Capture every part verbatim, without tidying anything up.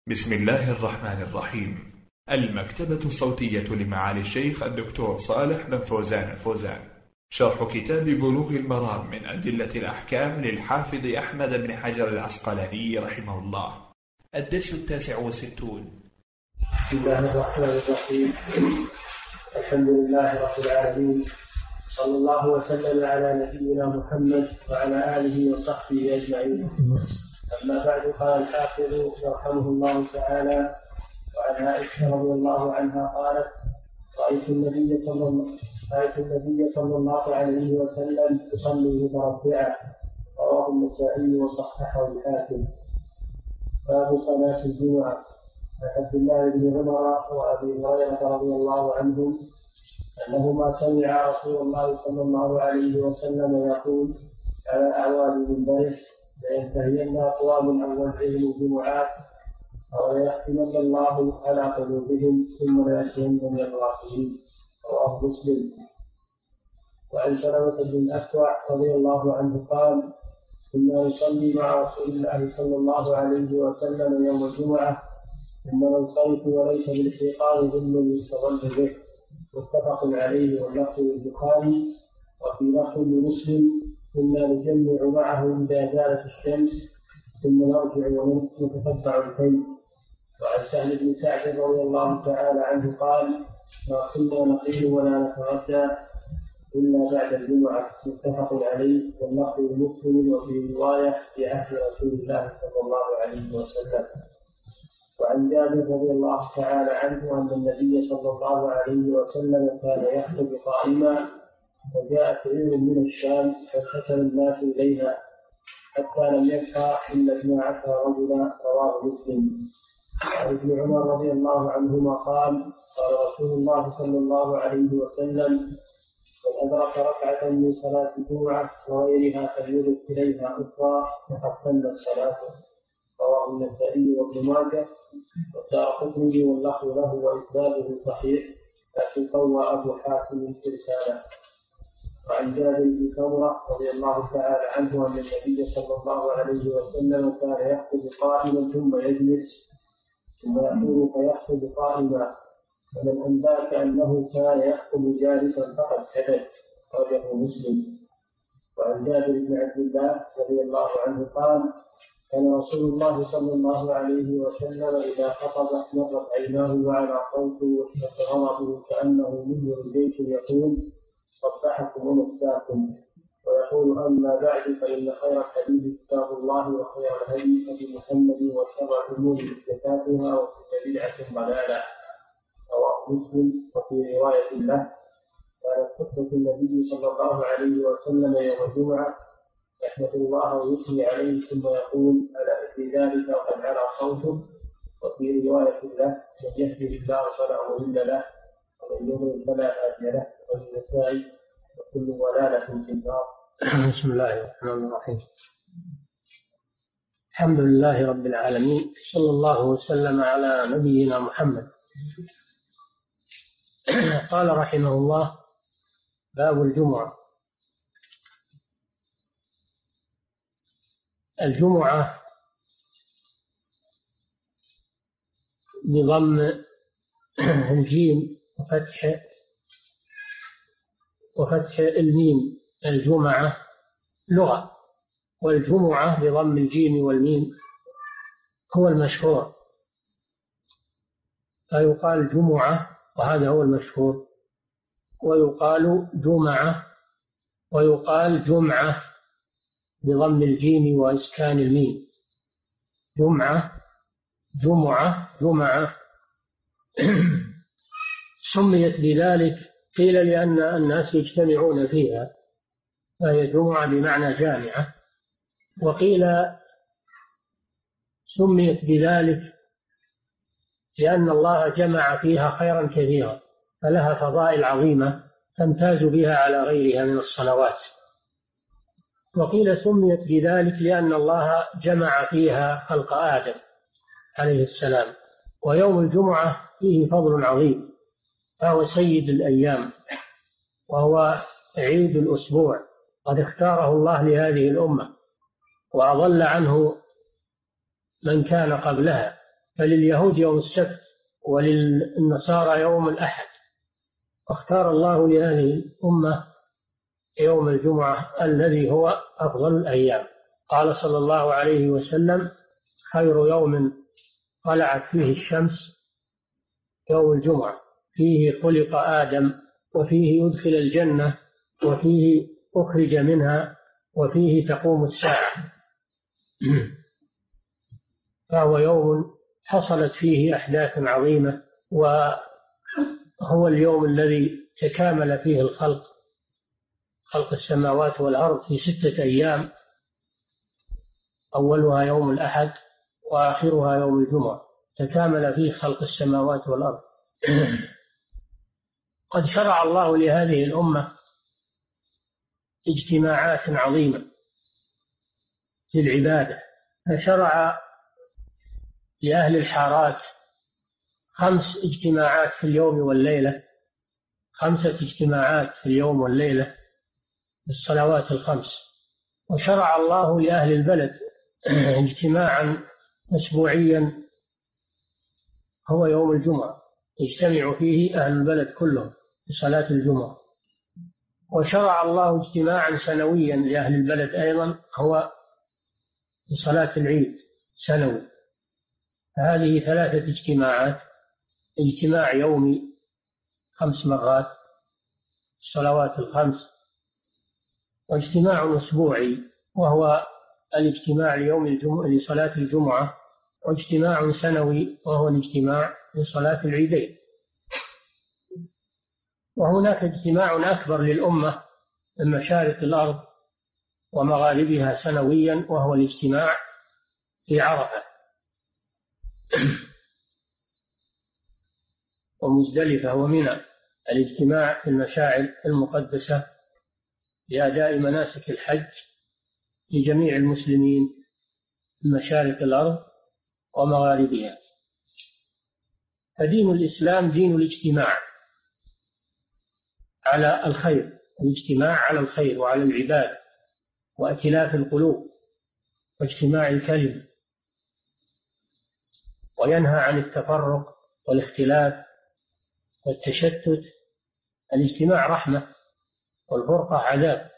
بسم الله الرحمن الرحيم. المكتبة الصوتية لمعالي الشيخ الدكتور صالح بن فوزان الفوزان، شرح كتاب بلوغ المرام من أدلة الأحكام للحافظ أحمد بن حجر العسقلاني رحمه الله، الدرس التاسع والستون. بسم الله الرحمن الرحيم. الحمد لله رب العالمين، صلى الله وسلم على نبينا محمد وعلى آله وصحبه أجمعين. أما بعد، قال الحافظ يرحمه الله تعالى: وعن عائشة رضي الله عنها قالت: رأيت النبي صلى الله رأيت النبي صلى الله عليه وسلم يصلي متربعا. رواه النسائي وصححه الحاكم. باب صلاة الجمعة. عن عبد الله بن عمر وأبي هريرة رضي الله عنهم أنهما سمع رسول الله صلى الله عليه وسلم يقول على أعواد منبره: لينتهين أقوام عن وجههم الجمعات أو ليختمن الله على قلوبهم ثم ليأتين من الغافلين. رواه مسلم. وعن سلمة بن أكوع رضي الله عنه قال: كنا نصلي مع رسول الله صلى الله عليه وسلم يوم الجمعة ثم ننصرف وليس بالحيطان ظل يستظل به. متفق عليه واللفظ للبخاري. وفي لفظ لمسلم: كنا نجمع معه إذا زالت الشمس ثم نرجع ونتتبع الكيل. وعن سهل بن سعد رضي الله تعالى عنه قال: ما كنا نقيل ولا نتغدى إلا بعد الجمعة. متفق عليه واللفظ لمسلم. وفي رواية في عهد رسول الله صلى الله عليه وسلم. وعن جابر رضي الله تعالى عنه أن النبي صلى الله عليه وسلم كان يخطب قائما، فجاءت عير من الشام فسكن الناس إليها حتى لم يبقى إلا اثنا عشر رجلا. رواه مسلم. وعن ابن عمر رضي الله عنهما قال: قال رسول الله صلى الله عليه وسلم: من أدرك ركعة من صلاة الجمعة وغيرها فليضف إليها أخرى فقد تمت صلاته. رواه النسائي وابن ماجه والدارقطني واللفظ له وإسناده صحيح، لكن قوى أبو حاتم رسالة. وعن جابر بن سمرة رضي الله تعالى عنه أن النبي صلى الله عليه وسلم كان يخطب قائما ثم يجلس ثم يقول فيخطب قائما، ومن أنباك أنه كان يخطب جالسا فقد كذب. رواه مسلم. وعن جابر بن عبد الله رضي الله عنه قال: كان رسول الله صلى الله عليه وسلم إذا خطب مرت عيناه وعلى صوته واشتد غضبه كأنه منذر الجيش يقول: صبحكم ومساكم. ويقول: أما بعد، فإن خير الحديث كتاب الله وخير الهدي هدي محمد وشر الأمور محدثاتها وكل بدعة ضلالة. رواه مسلم. وفي رواية له: كانت خطبة النبي صلى الله عليه وسلم يوم الجمعة يحمد الله ويثني عليه ثم يقول: ألا في ذلك وقد على صوته. وفي رواية له: من يهده الله فلا مضل له ومن يضلل فلا هادي له. والنسائي. وكل ضلالة في النار. بسم الله الرحمن الرحيم. الحمد لله رب العالمين، صلى الله وسلم على نبينا محمد. قال رحمه الله: باب الجمعة. الجمعة بضم الجيم وفتح وفتح الميم. الجمعة لغة، والجمعة بضم الجيم والميم هو المشهور، فيقال جمعة وهذا هو المشهور، ويقال جمعة ويقال جمعة بضم الجيم وإسكان الميم. جمعة جمعة جمعة سميت بذلك قيل لأن الناس يجتمعون فيها فهي جمعة بمعنى جامعة، وقيل سميت بذلك لأن الله جمع فيها خيرا كثيرا فلها فضائل عظيمة تمتاز بها على غيرها من الصلوات. وقيل سميت بذلك لأن الله جمع فيها خلق آدم عليه السلام، ويوم الجمعة فيه فضل عظيم، فهو سيد الأيام وهو عيد الأسبوع، قد اختاره الله لهذه الأمة وأضل عنه من كان قبلها، فلليهود يوم السبت وللنصارى يوم الأحد، واختار الله لهذه الأمة يوم الجمعة الذي هو أفضل الأيام. قال صلى الله عليه وسلم: خير يوم طلعت فيه الشمس يوم الجمعة، فيه خلق آدم، وفيه يدخل الجنة، وفيه أخرج منها، وفيه تقوم الساعة. فهو يوم حصلت فيه أحداث عظيمة، وهو اليوم الذي تكامل فيه الخلق، خلق السماوات والأرض في ستة أيام، أولها يوم الأحد وآخرها يوم الجمعة، تكامل فيه خلق السماوات والأرض. قد شرع الله لهذه الأمة اجتماعات عظيمة للعبادة، فشرع لأهل الحارات خمس اجتماعات في اليوم والليلة، خمسة اجتماعات في اليوم والليلة بالصلوات الخمس. وشرع الله لأهل البلد اجتماعا أسبوعيا هو يوم الجمعة، يجتمع فيه أهل البلد كلهم لصلاة الجمعة. وشرع الله اجتماعا سنويا لأهل البلد أيضا هو لصلاة العيد سنوي. هذه ثلاثة اجتماعات: اجتماع يومي خمس مرات الصلوات الخمس، واجتماع أسبوعي وهو الاجتماع ليوم الجمعة لصلاة الجمعة، واجتماع سنوي وهو الاجتماع لصلاة العيدين. وهناك اجتماع أكبر للأمة من مشارق الأرض ومغاربها سنويا، وهو الاجتماع في عرفة ومزدلفة ومنى، الاجتماع في المشاعر المقدسة لأداء مناسك الحج لجميع المسلمين في مشارق الأرض ومغاربها. فدين الإسلام دين الاجتماع على الخير، الاجتماع على الخير وعلى العبادة وائتلاف القلوب واجتماع الكلم، وينهى عن التفرق والاختلاف والتشتت. الاجتماع رحمة والفرقة عذاب.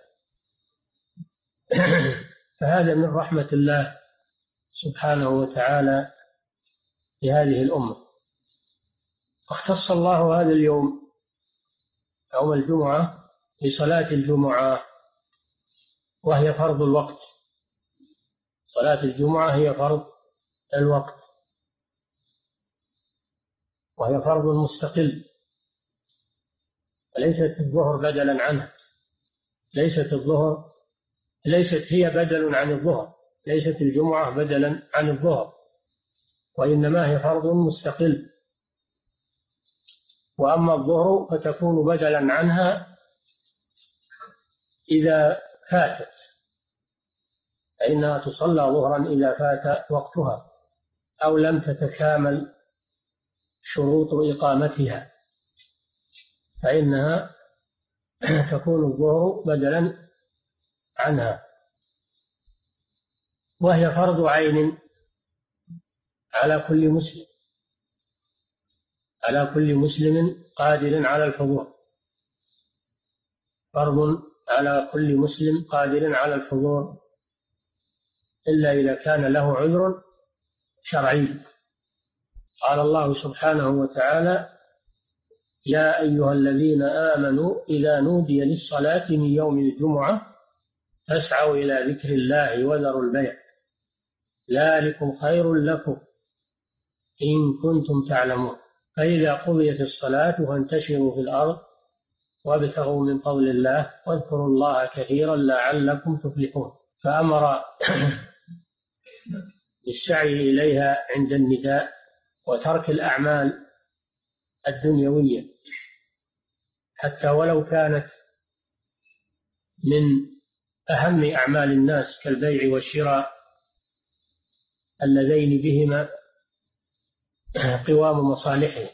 فهذا من رحمة الله سبحانه وتعالى لهذه الأمة. اختص الله هذا اليوم يوم الجمعة بصلاة الجمعة، وهي فرض الوقت. صلاة الجمعة هي فرض الوقت، وهي فرض مستقل، وليست الظهر بدلا عنه. ليست الظهر ليست هي بدل عن الظهر، ليست الجمعة بدلا عن الظهر، وإنما هي فرض مستقل. وأما الظهر فتكون بدلا عنها إذا فاتت، فإنها تصلى ظهرا إذا فات وقتها أو لم تتكامل شروط إقامتها، فإنها تكون الظهر بدلا عنها. وهي فرض عين على كل مسلم، على كل مسلم قادر على الحضور، فرض على كل مسلم قادر على الحضور، إلا إذا كان له عذر شرعي. قال الله سبحانه وتعالى: يا أيها الذين آمنوا إذا نودي للصلاة من يوم الجمعة فاسعوا إلى ذكر الله وذروا البيع ذلكم خير لكم إن كنتم تعلمون، فإذا قضيت الصلاة فانتشروا في الأرض وابتغوا من فضل الله واذكروا الله كثيرا لعلكم تفلحون. فأمر بالسعي إليها عند النداء وترك الأعمال الدنيوية حتى ولو كانت من أهم أعمال الناس كالبيع والشراء اللذين بهما قوام مصالحه.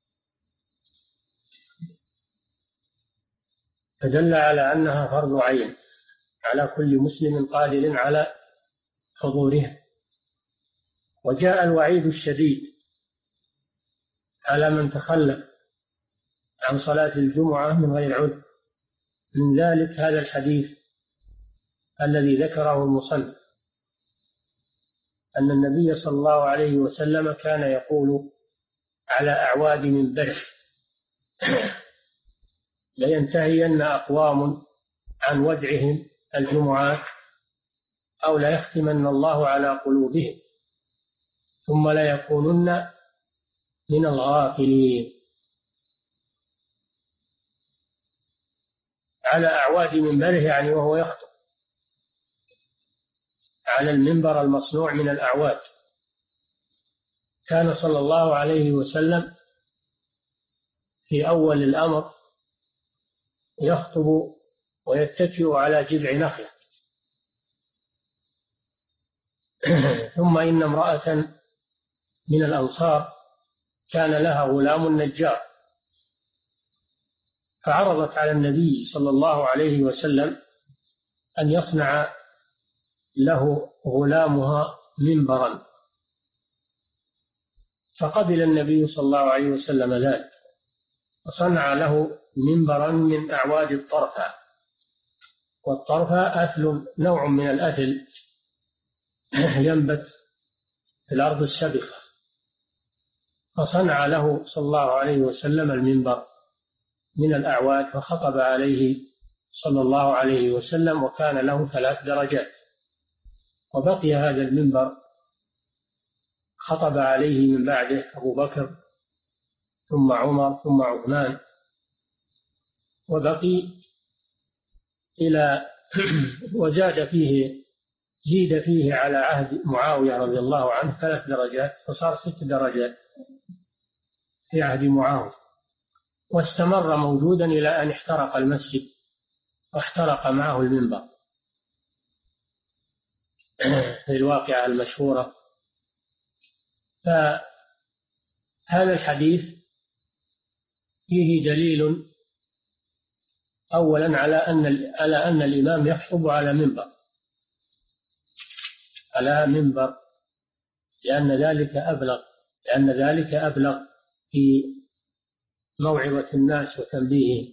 فدل على أنها فرض عين على كل مسلم قادر على حضورها. وجاء الوعيد الشديد على من تخلف عن صلاة الجمعة من غير عذر. من ذلك هذا الحديث الذي ذكره المصنف أن النبي صلى الله عليه وسلم كان يقول على أعواد منبره: لينتهين أقوام عن ودعهم الجمعات أو ليختمن الله على قلوبهم ثم ليكونن من الغافلين. على أعواد منبره يعني وهو يخطب على المنبر المصنوع من الأعواد. كان صلى الله عليه وسلم في أول الأمر يخطب ويتكئ على جذع نخلة، ثم إن امرأة من الأنصار كان لها غلام نجار، فعرضت على النبي صلى الله عليه وسلم أن يصنع له غلامها منبرا، فقبل النبي صلى الله عليه وسلم ذلك وصنع له منبرا من أعواد الطرفة. والطرفة أثل، نوع من الأثل ينبت في الأرض السبخة، فصنع له صلى الله عليه وسلم المنبر من الأعواد فخطب عليه صلى الله عليه وسلم، وكان له ثلاث درجات. وبقي هذا المنبر خطب عليه من بعده أبو بكر ثم عمر ثم عثمان، وبقي إلى وزاد فيه زيد فيه على عهد معاوية رضي الله عنه ثلاث درجات، فصار ست درجات في عهد معاوية، واستمر موجودا إلى أن احترق المسجد واحترق معه المنبر في الواقعة المشهورة. فهذا الحديث فيه دليل أولا على أن على أن الإمام يخطب على منبر على منبر لأن ذلك أبلغ لأن ذلك أبلغ في موعظة الناس وتنبيههم،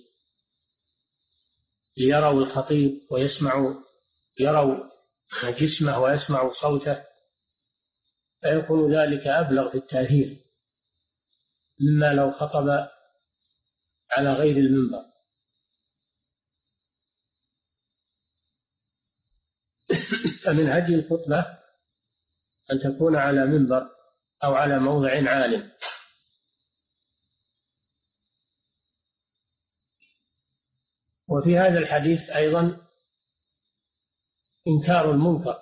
ليروا الخطيب ويسمعوا يروا جسمه ويسمعوا صوته، فيكون ذلك أبلغ في التأثير مما لو خطب على غير المنبر. فمن هدي الخطبة أن تكون على منبر أو على موضع عال. وفي هذا الحديث أيضا إنكار المنكر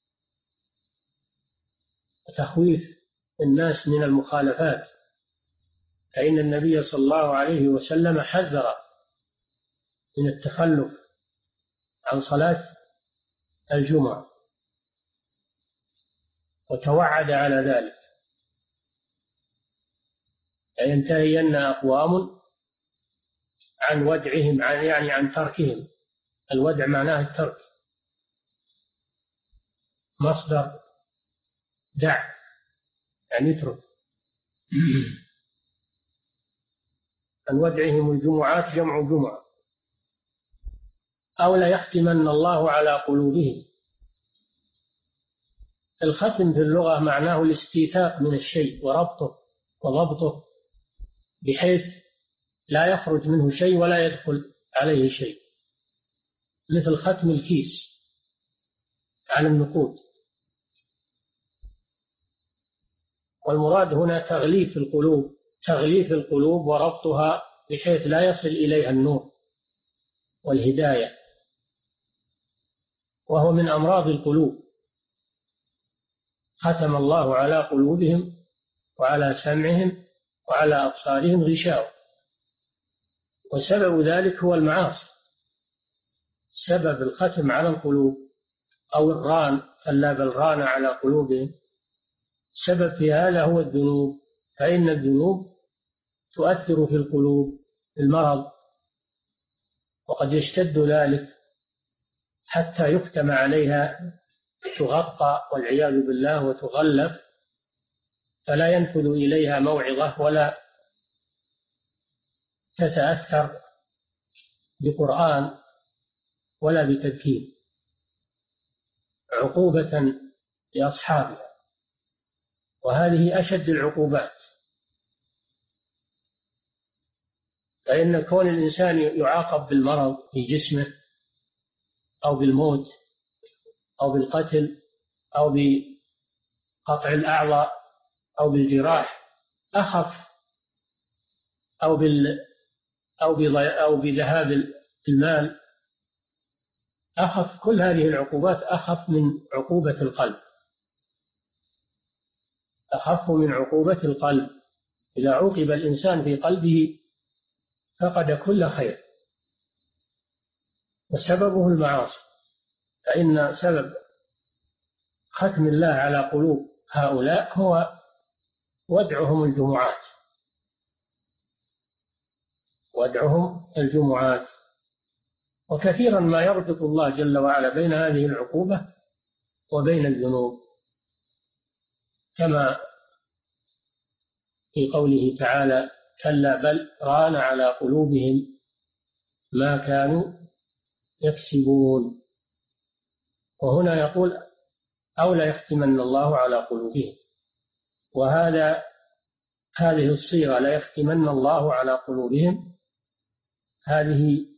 وتخويف الناس من المخالفات، فإن النبي صلى الله عليه وسلم حذر من التخلف عن صلاة الجمعة وتوعد على ذلك: لينتهين أقوام عن ودعهم عن يعني عن تركهم. الودع معناه الترك، مصدر دع يعني اترك. عن ودعهم الجمعات جمع جمعة. أو ليختمن الله على قلوبهم. الختم في اللغة معناه الاستيثاق من الشيء وربطه وضبطه بحيث لا يخرج منه شيء ولا يدخل عليه شيء، مثل ختم الكيس على النقود. والمراد هنا تغليف القلوب تغليف القلوب وربطها بحيث لا يصل إليها النور والهداية، وهو من أمراض القلوب. ختم الله على قلوبهم وعلى سمعهم وعلى أبصارهم غشاوة، وسبب ذلك هو المعاصي. سبب الختم على القلوب أو الران كلا بل ران على قلوبهم، السبب في هذا هو الذنوب، فإن الذنوب تؤثر في القلوب المرض، وقد يشتد ذلك حتى يختم عليها تغطى والعياذ بالله وتغلف، فلا ينفذ إليها موعظة ولا تتأثر بقرآن ولا بتذكير، عقوبة لأصحابها، وهذه أشد العقوبات. فإن كون الإنسان يعاقب بالمرض في جسمه أو بالموت أو بالقتل أو بقطع الأعضاء أو بالجراح أخف، أو بال أو أو بذهاب المال أخف. كل هذه العقوبات أخف من عقوبة القلب، أخف من عقوبة القلب. إذا عوقب الإنسان في قلبه فقد كل خير، وسببه المعاصي. فإن سبب ختم الله على قلوب هؤلاء هو ودعهم الجمعات، ودعهم الجمعات. وكثيرا ما يربط الله جل وعلا بين هذه العقوبة وبين الذنوب، كما في قوله تعالى: كلا بل ران على قلوبهم ما كانوا يكسبون. وهنا يقول: أو لا يختمن الله على قلوبهم، وهذا هذه الصيغة لا يختمن الله على قلوبهم، هذه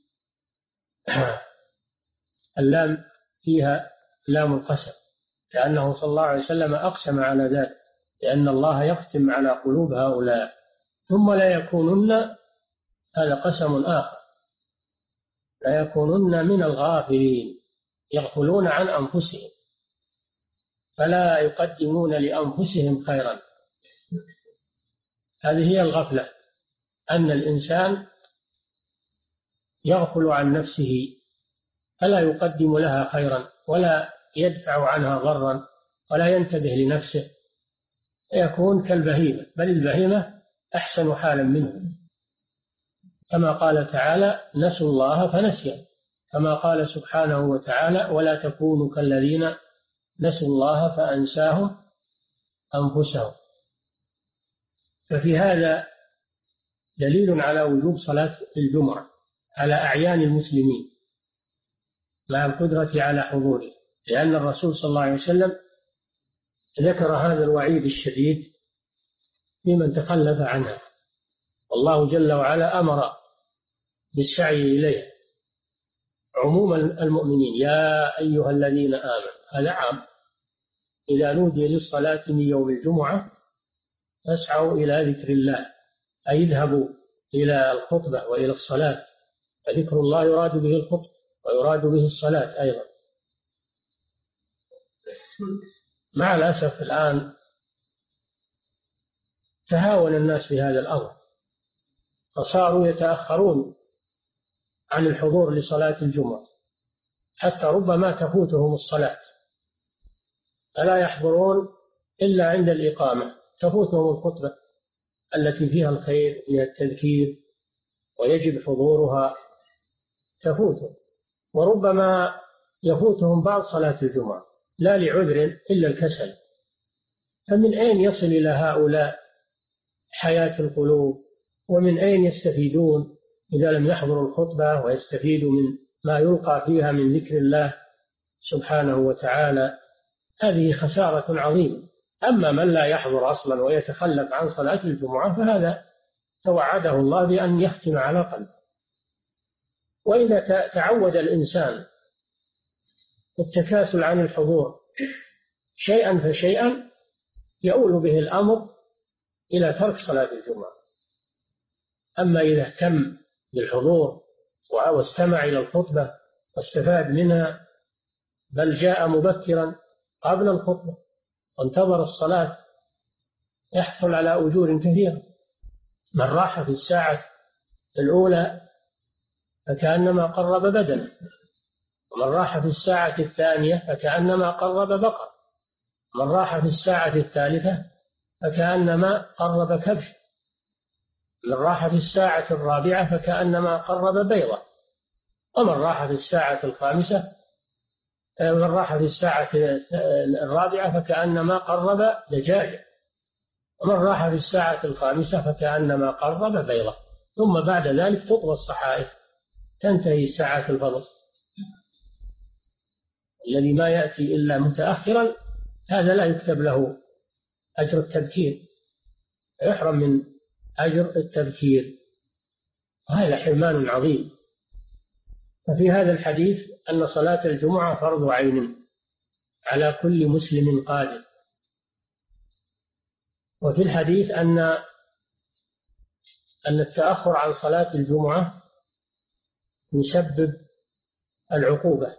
اللام فيها لام القسم، لأنه صلى الله عليه وسلم أقسم على ذلك، لأن الله يختم على قلوب هؤلاء ثم لا يكونن، هذا قسم آخر، لا يكونن من الغافلين، يغفلون عن أنفسهم فلا يقدمون لأنفسهم خيرا. هذه هي الغفلة، أن الإنسان يغفل عن نفسه فلا يقدم لها خيرا ولا يدفع عنها ضرا ولا ينتبه لنفسه، يكون كالبهيمة، بل البهيمة أحسن حالا منه، كما قال تعالى: نسوا الله فنسيهم، كما قال سبحانه وتعالى: ولا تكونوا كالذين نسوا الله فأنساهم أنفسهم. ففي هذا دليل على وجوب صلاة الجمعة على أعيان المسلمين مع القدرة على حضوره، لأن الرسول صلى الله عليه وسلم ذكر هذا الوعيد الشديد في من تخلف عنها، والله جل وعلا أمر بالسعي إليه عموم المؤمنين: يا أيها الذين آمنوا، هذا عام، إذا نودي للصلاة من يوم الجمعة فاسعوا إلى ذكر الله، أي اذهبوا إلى الخطبة وإلى الصلاة، فذكر الله يراد به الخطبة ويراد به الصلاة أيضا. مع الأسف الآن تهاون الناس في هذا الأمر، فصاروا يتأخرون عن الحضور لصلاة الجمعة، حتى ربما تفوتهم الصلاة فلا يحضرون إلا عند الإقامة، تفوتهم الخطبة التي فيها الخير، فيها التذكير ويجب حضورها، تفوتهم. وربما يفوتهم بعض صلاة الجمعة لا لعذر إلا الكسل. فمن أين يصل إلى هؤلاء حياة القلوب؟ ومن أين يستفيدون إذا لم يحضروا الخطبة ويستفيدوا من ما يلقى فيها من ذكر الله سبحانه وتعالى؟ هذه خسارة عظيمة. أما من لا يحضر أصلا ويتخلف عن صلاة الجمعة فهذا توعده الله بأن يختم على قلبه. وإذا تعود الإنسان التكاسل عن الحضور شيئا فشيئا يؤول به الأمر إلى ترك صلاة الجمعة. أما إذا اهتم بالحضور واستمع إلى الخطبة واستفاد منها، بل جاء مبكرا قبل الخطبة وانتظر الصلاة، يحصل على أجور كثيرة. من راح في الساعة الأولى فكأنما قرب بدنه، ومن راح في الساعة الثانية فكأنما قرب بقر، ومن راح في الساعة الثالثة فكأنما قرب كبش، من راح في الساعة الرابعة فكأنما قرب بيضة، ومن راح في الساعة الخامسة من راح في الساعة الرابعة فكأنما قرب دجاجة، ومن راح في الساعة الخامسة فكأنما قرب بيضة. ثم بعد ذلك تطوى الصحائف، تنتهي ساعات الفضل. الذي ما يأتي إلا متأخرا هذا لا يكتب له أجر التبكير، يحرم من أجر التبكير، وهذا حرمان عظيم. ففي هذا الحديث أن صلاة الجمعة فرض عين على كل مسلم قادر. وفي الحديث أن أن التأخر عن صلاة الجمعة يسبب العقوبة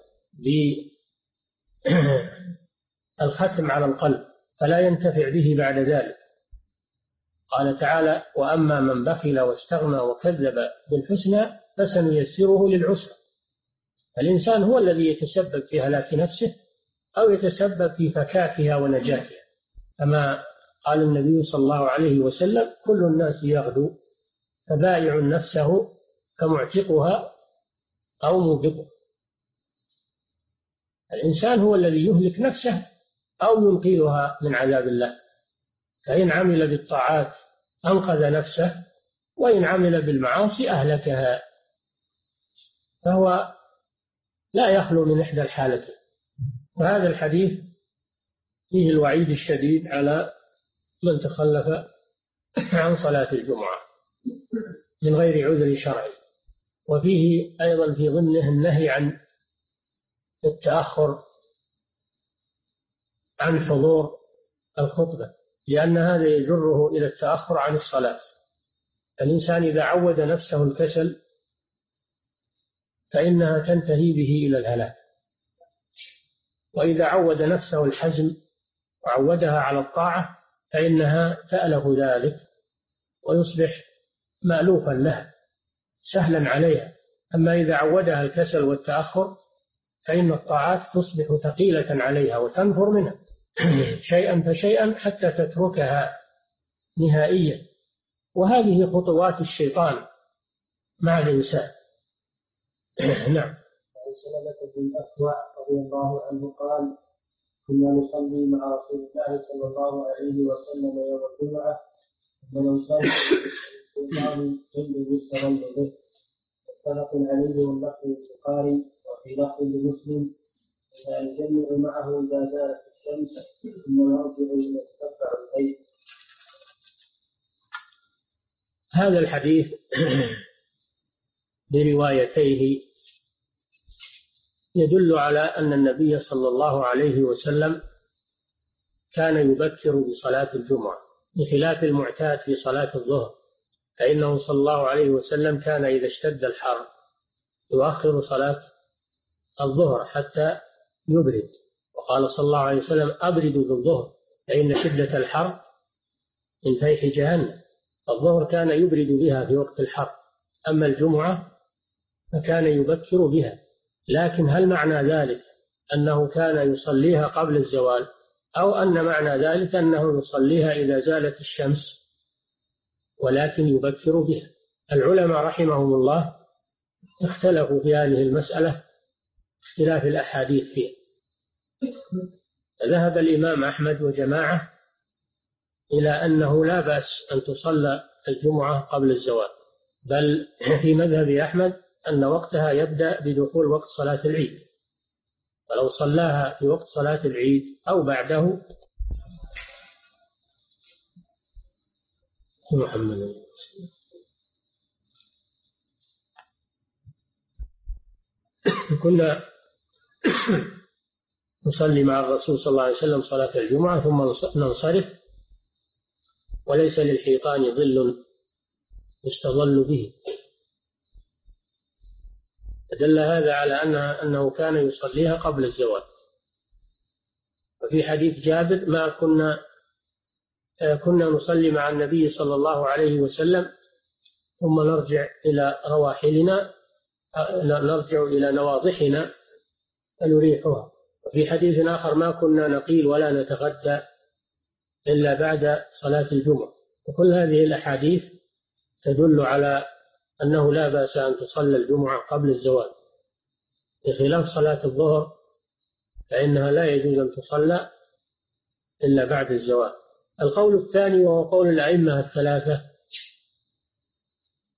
بالختم على القلب، فلا ينتفع به بعد ذلك. قال تعالى: وأما من بخل واستغنى وكذب بالحسنى فسنيسره للعسرى. الإنسان هو الذي يتسبب في هلاك نفسه أو يتسبب في فكاكها ونجاتها، كما قال النبي صلى الله عليه وسلم: كل الناس يغدو فبائع نفسه كمعتقها أو موبقها. الإنسان هو الذي يهلك نفسه أو ينقذها من عذاب الله، فإن عمل بالطاعات أنقذ نفسه، وإن عمل بالمعاصي أهلكها، فهو لا يخلو من إحدى الحالتين. وهذا الحديث فيه الوعيد الشديد على من تخلف عن صلاة الجمعة من غير عذر شرعي، وفيه أيضا في ضمنه النهي عن التأخر عن حضور الخطبة، لأن هذا يجره إلى التأخر عن الصلاة. الإنسان إذا عود نفسه الكسل فإنها تنتهي به إلى الهلاك، وإذا عود نفسه الحزم وعودها على الطاعة فإنها تألف ذلك ويصبح مألوفا لها سهلا عليها. أما إذا عودها الكسل والتأخر فإن الطاعات تصبح ثقيلة عليها وتنفر منها شيئا فشيئا حتى تتركها نهائيا. وهذه خطوات الشيطان مع الإنسان. نعم. عن سلمة بن الأكوع رضي الله عنه قال: كنا نصلي مع رسول الله صلى الله عليه وسلم يوم الجمعة، فمن صلى الشيطان جل يستغل به. متفق عليه واللفظ للبخاري، وفي لفظ لمسلم: الجمع معه إذا زالت الشمس ثم نرجع نتتبع الليل. هذا الحديث بروايتيه يدل على أن النبي صلى الله عليه وسلم كان يبكر بصلاة الجمعة بخلاف المعتاد في صلاة الظهر، فإنه صلى الله عليه وسلم كان إذا اشتد الحر يؤخر صلاة الظهر حتى يبرد، وقال صلى الله عليه وسلم: أبردوا بالظهر فإن شدة الحر من فيح جهنم. الظهر كان يبرد بها في وقت الحر، أما الجمعة فكان يبكر بها. لكن هل معنى ذلك أنه كان يصليها قبل الزوال، أو أن معنى ذلك أنه يصليها إذا زالت الشمس ولكن يبكر بها؟ العلماء رحمهم الله اختلفوا في هذه المسألة اختلاف الأحاديث فيها. ذهب الإمام أحمد وجماعة إلى أنه لا بأس أن تصلى الجمعة قبل الزوال، بل في مذهب أحمد أن وقتها يبدأ بدخول وقت صلاة العيد، ولو صلاها في وقت صلاة العيد أو بعده محمد كنا نصلي مع الرسول صلى الله عليه وسلم صلاة الجمعة ثم ننصرف، وليس للحيطان ظل يستظل به. دل هذا على أنها أنه كان يصليها قبل الزوال. وفي حديث جابر: ما كنا كنا نصلي مع النبي صلى الله عليه وسلم ثم نرجع إلى رواحلنا نرجع إلى نواضحنا فنريحها. وفي حديث آخر: ما كنا نقيل ولا نتغدى إلا بعد صلاة الجمعة. وكل هذه الأحاديث تدل على أنه لا بأس أن تصلى الجمعة قبل الزوال، بخلاف صلاة الظهر فإنها لا يجوز أن تصلى إلا بعد الزوال. القول الثاني وهو قول الأئمة الثلاثة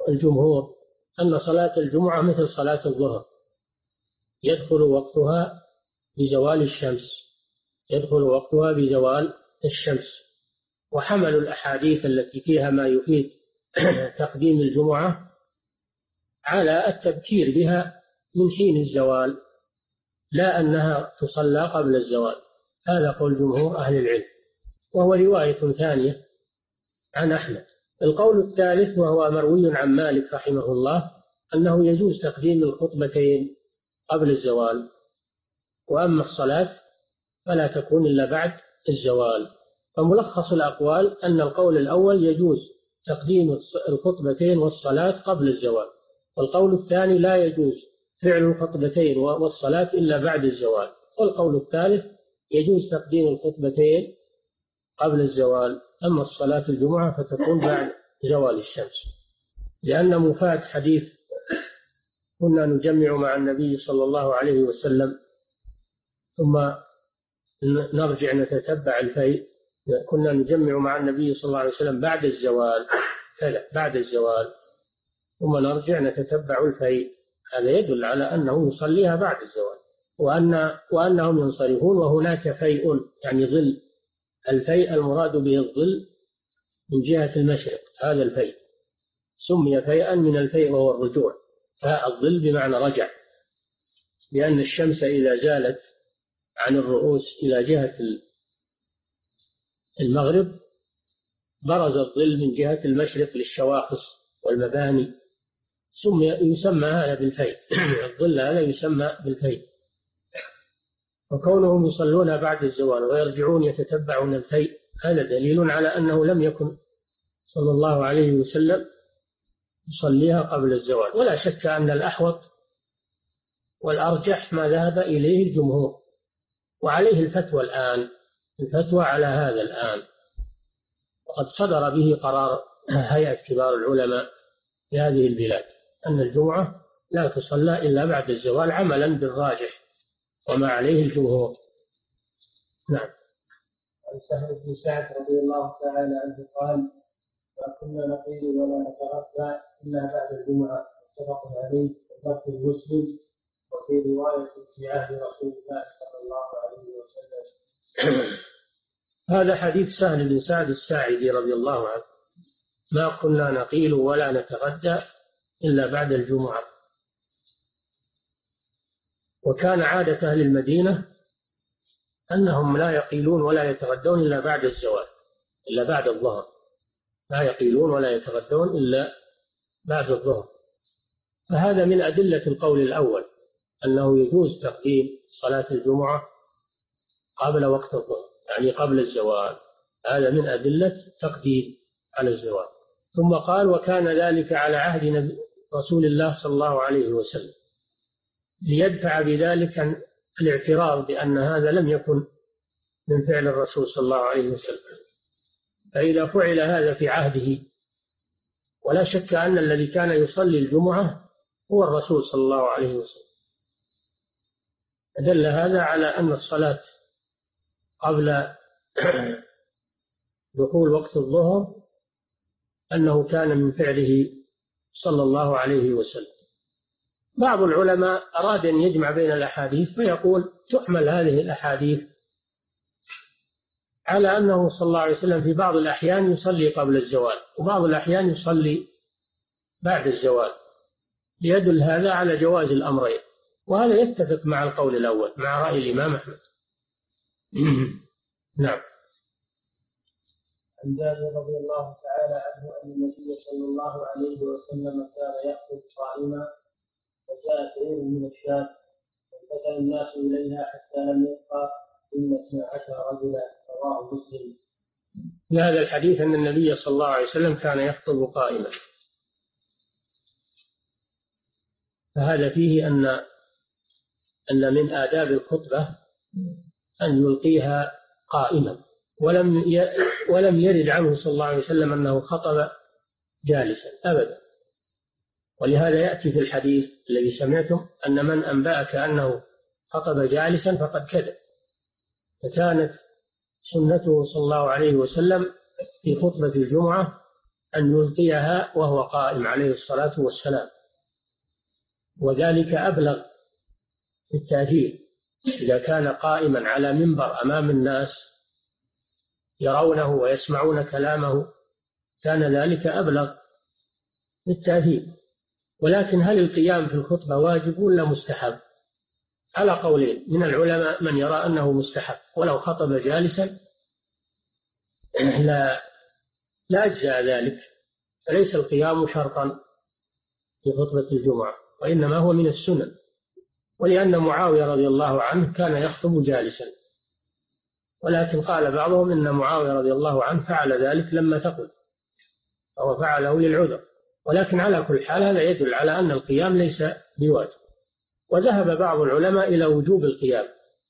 الجمهور أن صلاة الجمعة مثل صلاة الظهر، يدخل وقتها بزوال الشمس، يدخل وقتها بزوال الشمس. وحملوا الأحاديث التي فيها ما يفيد تقديم الجمعة على التبكير بها من حين الزوال، لا أنها تصلى قبل الزوال. هذا قول جمهور أهل العلم، وهو رواية ثانية عن أحمد. القول الثالث وهو مروي عن مالك رحمه الله أنه يجوز تقديم الخطبتين قبل الزوال، وأما الصلاة فلا تكون إلا بعد الزوال. فملخص الأقوال أن القول الأول يجوز تقديم الخطبتين والصلاة قبل الزوال، والقول الثاني لا يجوز فعل الخطبتين والصلاة إلا بعد الزوال، والقول الثالث يجوز تقديم الخطبتين قبل الزوال، أما الصلاة الجمعة فتكون بعد زوال الشمس. لأن مفاد حديث كنا نجمع مع النبي صلى الله عليه وسلم ثم نرجع نتتبع الفيء، كنا نجمع مع النبي صلى الله عليه وسلم بعد الزوال بعد الزوال ثم نرجع نتتبع الفيء، هذا يدل على أنه يصليها بعد الزوال، وأن وأنهم ينصرفون وهناك فيء يعني ظل. الفيء المراد به الظل من جهة المشرق، هذا الفيء سمي فيئا من الفيء وهو الرجوع، فالظل بمعنى رجع، لأن الشمس إذا زالت عن الرؤوس إلى جهة المغرب برز الظل من جهة المشرق للشواخص والمباني، سمي يسمى هذا بالفيء الظل هذا يسمى بالفيء. وكونهم يصلون بعد الزوال ويرجعون يتتبعون الفيء هذا دليل على أنه لم يكن صلى الله عليه وسلم يصليها قبل الزوال. ولا شك أن الأحوط والأرجح ما ذهب إليه الجمهور، وعليه الفتوى الآن، الفتوى على هذا الآن، وقد صدر به قرار هيئة كبار العلماء في هذه البلاد أن الجمعة لا تصلى إلا بعد الزوال عملا بالراجح وما عليه الجمهور. نعم. عن سهل بن سعد رضي الله تعالى عنه قال: ما كنا نقيل ولا نتغفى إلا بعد الجمعة، متفق عليه وفي مسلم وفي رواية في عهد رسول الله صلى الله عليه وسلم. هذا حديث سهل بن سعد الساعدي رضي الله عنه: ما كنا نقيل ولا نتغدى إلا بعد الجمعة. وكان عادة أهل المدينة أنهم لا يقيلون ولا يتغدون إلا بعد الزوال، إلا بعد الظهر، لا يقيلون ولا يتغدون إلا بعد الظهر. فهذا من أدلة القول الأول أنه يجوز تقديم صلاة الجمعة قبل وقت الظهر، يعني قبل الزوال، هذا من أدلة تقديم على الزوال. ثم قال: وكان ذلك على عهد رسول الله صلى الله عليه وسلم، ليدفع بذلك الاعتراض بأن هذا لم يكن من فعل الرسول صلى الله عليه وسلم. فإذا فعل هذا في عهده، ولا شك أن الذي كان يصلي الجمعة هو الرسول صلى الله عليه وسلم، دل هذا على أن الصلاة قبل دخول وقت الظهر أنه كان من فعله صلى الله عليه وسلم. بعض العلماء أراد أن يجمع بين الأحاديث فيقول: تحمل هذه الأحاديث على أنه صلى الله عليه وسلم في بعض الأحيان يصلي قبل الزوال وبعض الأحيان يصلي بعد الزوال، ليدل هذا على جواز الأمرين، وهذا يتفق مع القول الأول، مع رأي الإمام أحمد. نعم. عن جابر رضي الله تعالى عنه أن النبي صلى الله عليه وسلم كان يخطب قائما، فجاء سرير من الشام فالتفت الناس إليها حتى لم يبقى إلا اثنا عشر رجلا، رواه مسلم. في هذا الحديث أن النبي صلى الله عليه وسلم كان يخطب قائما، فهذا فيه أن أن من آداب الخطبة أن يلقيها قائما، ولم ولم يرد عنه صلى الله عليه وسلم أنه خطب جالسا أبدا. ولهذا يأتي في الحديث الذي سمعتم أن من أنبأك أنه خطب جالسا فقد كذب. فكانت سنته صلى الله عليه وسلم في خطبة الجمعة أن يلقيها وهو قائم عليه الصلاة والسلام، وذلك أبلغ في التأثير. إذا كان قائما على منبر أمام الناس يرونه ويسمعون كلامه كان ذلك أبلغ في التأثير. ولكن هل القيام في الخطبة واجب ولا مستحب؟ على قولين من العلماء: من يرى أنه مستحب ولو خطب جالسا لا لا أجزاء ذلك، فليس القيام شرطا في خطبة الجمعة، وإنما هو من السنن، ولأن معاوية رضي الله عنه كان يخطب جالسا. ولكن قال بعضهم إن معاوية رضي الله عنه فعل ذلك لما ثقل، فهو فعله للعذر. ولكن على كل حال هذا يدل على أن القيام ليس بواجب. وذهب بعض العلماء إلى وجوب القيام،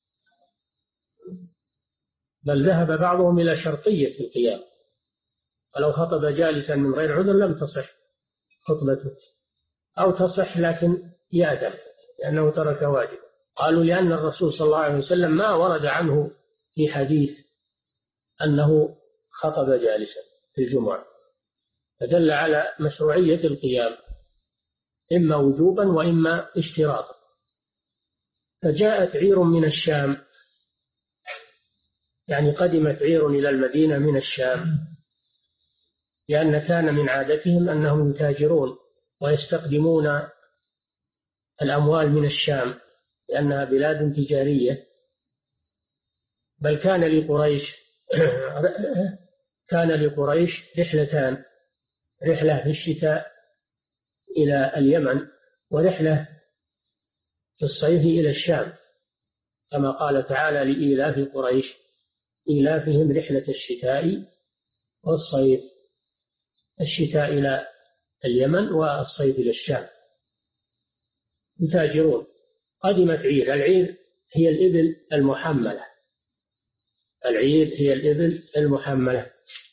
بل ذهب بعضهم إلى شرطية القيام، ولو خطب جالسا من غير عذر لم تصح خطبته، أو تصح لكن يأثم لأنه ترك واجب. قالوا لأن الرسول صلى الله عليه وسلم ما ورد عنه في حديث أنه خطب جالسا في الجمعة، فدل على مشروعية القيام إما وجوبا وإما اشتراطا. فجاءت عير من الشام، يعني قدمت عير إلى المدينة من الشام، لأن كان من عادتهم أنهم يتاجرون ويستخدمون الأموال من الشام لأنها بلاد تجارية. بل كان لقريش كان لقريش رحلتان: رحلة في الشتاء إلى اليمن، ورحلة في الصيف إلى الشام، كما قال تعالى: لإيلاف قريش إيلافهم رحلة الشتاء والصيف، الشتاء إلى اليمن والصيف إلى الشام، يتاجرون. قدمت عير، العير هي الإبل المحملة، العير هي الإبل المحملة،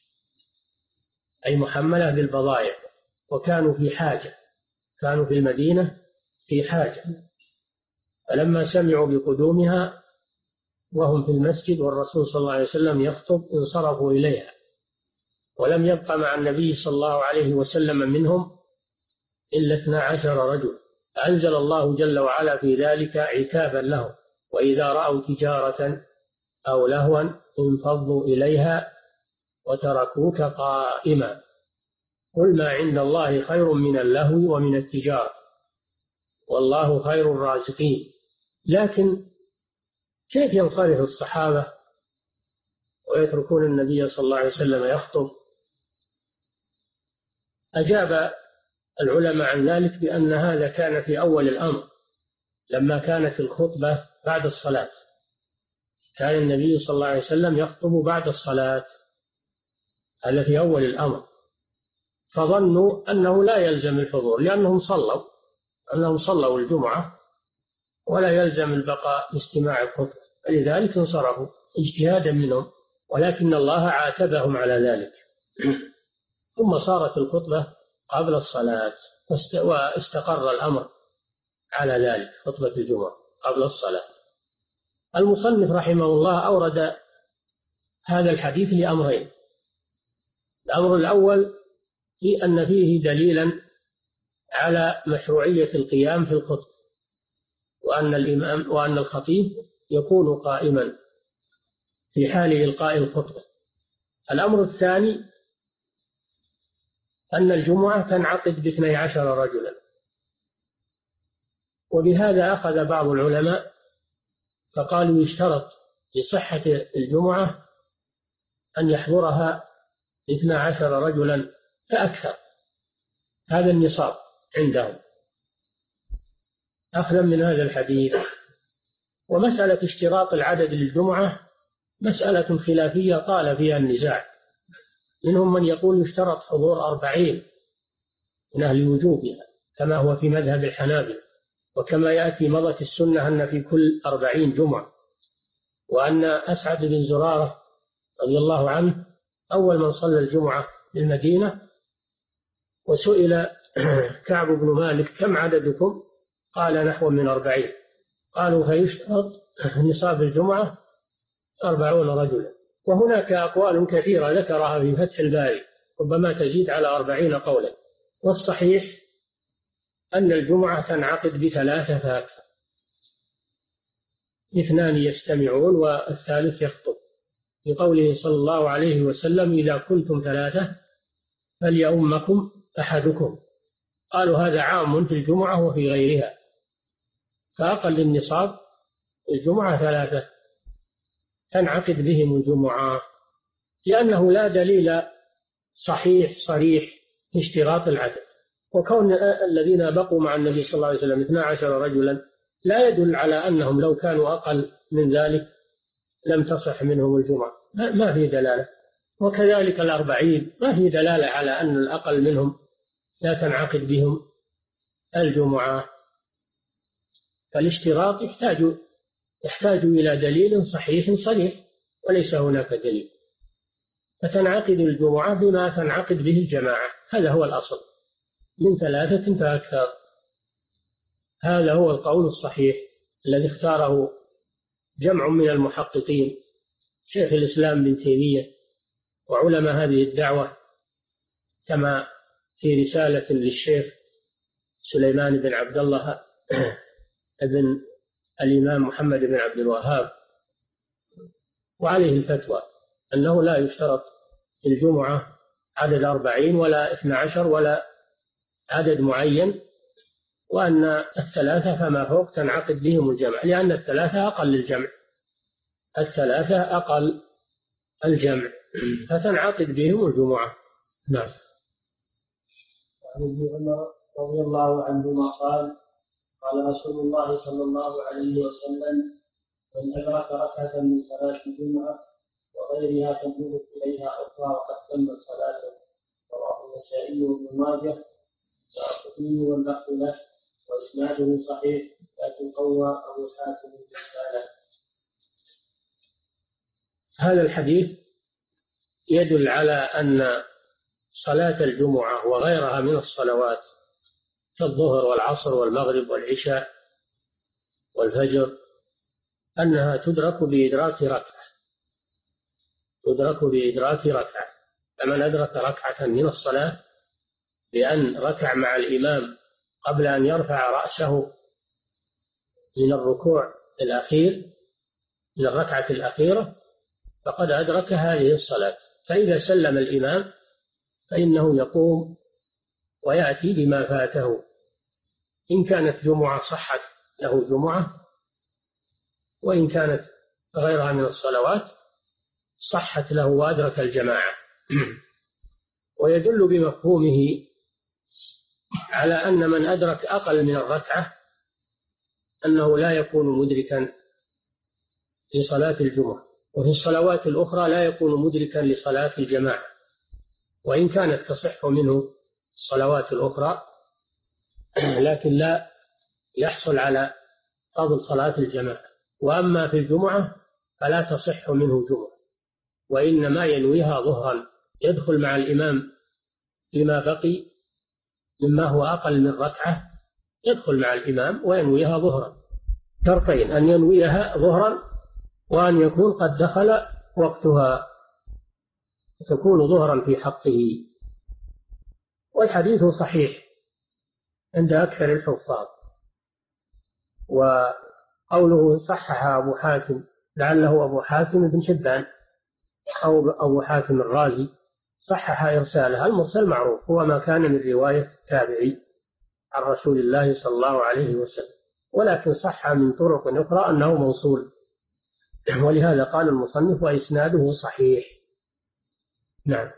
أي محملة بالبضائع، وكانوا في حاجة، كانوا في المدينة في حاجة. فلما سمعوا بقدومها وهم في المسجد والرسول صلى الله عليه وسلم يخطب انصرفوا إليها، ولم يبق مع النبي صلى الله عليه وسلم منهم إلا اثنا عشر رجل. أنزل الله جل وعلا في ذلك عتابا لهم: وإذا رأوا تجارة أو لهوا انفضوا إليها وتركوك قائما قل ما عند الله خير من اللهو ومن التجارة والله خير الرازقين. لكن كيف ينصرف الصحابة ويتركون النبي صلى الله عليه وسلم يخطب؟ أجاب العلماء عن ذلك بأن هذا كان في أول الأمر، لما كانت الخطبة بعد الصلاة، كان النبي صلى الله عليه وسلم يخطب بعد الصلاة، هذا في أول الأمر، فظنوا أنه لا يلزم الحضور لأنهم صلوا أنهم صلوا الجمعة ولا يلزم البقاء لاستماع الخطبة، فلذلك انصرفوا اجتهادا منهم، ولكن الله عاتبهم على ذلك. ثم صارت الخطبة قبل الصلاة واستقر الأمر على ذلك، خطبة الجمعة قبل الصلاة. المصنف رحمه الله أورد هذا الحديث لأمرين: الأمر الأول في أن فيه دليلا على مشروعية القيام في الخطبة، وأن الإمام وأن الخطيب يكون قائما في حال إلقاء الخطبة. الأمر الثاني أن الجمعة تنعقد باثني عشر رجلا، وبهذا أخذ بعض العلماء فقالوا يشترط لصحة الجمعة أن يحضرها اثنا عشر رجلا فأكثر، هذا النصاب عندهم أخذا من هذا الحديث. ومسألة اشتراط العدد للجمعة مسألة خلافية طال فيها النزاع، منهم من يقول يشترط حضور أربعين من أهل وجوبها كما هو في مذهب الحنابلة، وكما يأتي مضت السنة أن في كل أربعين جمعة، وأن أسعد بن زرارة رضي الله عنه أول من صلى الجمعة بالمدينة، وسئل كعب بن مالك كم عددكم؟ قال نحو من أربعين. قالوا فيشترط نصاب الجمعة أربعون رجلا. وهناك أقوال كثيرة ذكرها في فتح الباري ربما تزيد على أربعين قولا. والصحيح أن الجمعة تنعقد بثلاثة فأكثر، اثنان يستمعون والثالث يخطب، لقوله صلى الله عليه وسلم: إذا كنتم ثلاثة فليؤمكم أحدكم. قالوا هذا عام في الجمعة وفي غيرها، فأقل النصاب الجمعة ثلاثة تنعقد بهم الجمعة، لأنه لا دليل صحيح صريح في اشتراط العدد. وكون الذين بقوا مع النبي صلى الله عليه وسلم اثنا عشر رجلا لا يدل على أنهم لو كانوا أقل من ذلك لم تصح منهم الجمعة، ما في دلالة. وكذلك الأربعين ما في دلالة على أن الأقل منهم لا تنعقد بهم الجمعة. فالاشتراط يحتاج يحتاج إلى دليل صحيح صريح، وليس هناك دليل، فتنعقد الجمعة بما تنعقد به الجماعة، هذا هو الأصل، من ثلاثة فأكثر. هذا هو القول الصحيح الذي اختاره جمع من المحققين، شيخ الإسلام ابن تيمية وعلماء هذه الدعوة، كما في رسالة للشيخ سليمان بن عبد الله ابن الإمام محمد بن عبد الوهاب، وعليه الفتوى أنه لا يشترط في الجمعة عدد أربعين ولا اثنى عشر ولا عدد معين، وأن الثلاثة فما فوق تنعقد بهم الجمع، لأن الثلاثة أقل الجمع، الثلاثة أقل الجمع فتنعقد بهم الجمعة. نعم. عن ابن عمر رضي الله عنهما قال: قال رسول الله صلى الله عليه وسلم: من أدرك ركعة من صلاة الجمعة وغيرها فليضف إليها أخرى وقد تمت صلاته. رواه النسائي وابن ماجه والشافعي واللفظ له وإسناده صحيح، لكن قوى أبو حاتم الرسالة. هذا الحديث يدل على أن صلاة الجمعة وغيرها من الصلوات كالظهر والعصر والمغرب والعشاء والفجر أنها تدرك بإدراك ركعة تدرك بإدراك ركعة فمن أدرك ركعة من الصلاة بأن ركع مع الإمام قبل أن يرفع رأسه من الركوع الأخير من الركعة الأخيرة فقد أدرك هذه الصلاة. فإذا سلم الإمام فإنه يقوم ويأتي بما فاته، إن كانت جمعة صحت له جمعة، وإن كانت غيرها من الصلوات صحت له وأدرك الجماعة. ويدل بمفهومه على أن من أدرك أقل من الركعة أنه لا يكون مدركا لصلاة الجمعة، وفي الصلوات الأخرى لا يكون مدركا لصلاة الجماعة، وإن كانت تصح منه الصلوات الأخرى لكن لا يحصل على فضل صلاة الجماعة. وأما في الجمعة فلا تصح منه جمعة، وإنما ينويها ظهرا، يدخل مع الإمام فيما بقي مما هو أقل من ركعة، يدخل مع الإمام وينويها ظهرا، شرطين: أن ينويها ظهرا وأن يكون قد دخل وقتها، تكون ظهرا في حقه. والحديث صحيح عند أكثر الحفاظ. وقوله صحح أبو حاتم لعله أبو حاتم بن حبان أو أبو حاتم الرازي صحح إرساله. المرسل معروف هو ما كان من رواية التابعي عن رسول الله صلى الله عليه وسلم، ولكن صح من طرق أخرى أنه موصول، ولهذا قال المصنف وإسناده صحيح. نعم.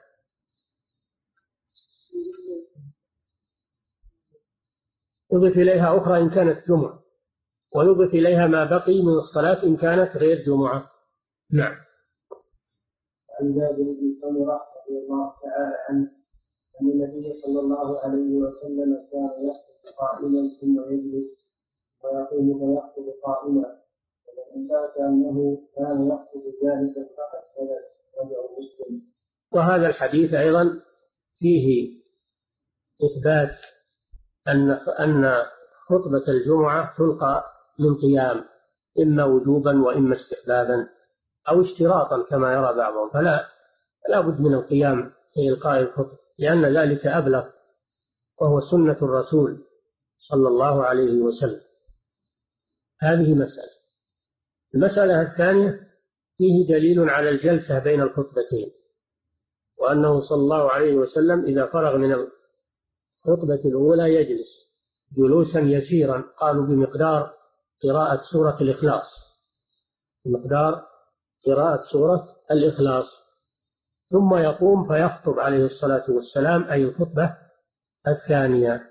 يضيف إليها أخرى إن كانت جمعة، ويضيف إليها ما بقي من الصلاة إن كانت غير جمعة. نعم. عن جابر بن سمرة رضي الله تعالى عنه أن النبي صلى الله عليه وسلم كان يخطب قائما ثم يجلس ويقوم فيخطب قائما، ومن ذاك أنه كان يخطب جالسا فقد كذب. رجعه مسلم. وهذا الحديث أيضا فيه إثبات أن أن خطبة الجمعة تلقى من قيام، إما وجوبا وإما استحبابا أو اشتراطا كما يرى بعضهم، فلا لا بد من القيام في إلقاء الخطبة، لأن ذلك أبلغ وهو سنة الرسول صلى الله عليه وسلم. هذه مسألة. المسألة الثانية فيه دليل على الجلسة بين الخطبتين، وأنه صلى الله عليه وسلم إذا فرغ من الخطبة الأولى يجلس جلوسا يسيرا، قالوا بمقدار قراءة سورة الإخلاص، بمقدار قراءة سورة الإخلاص، ثم يقوم فيخطب عليه الصلاة والسلام، أي الخطبة الثانية.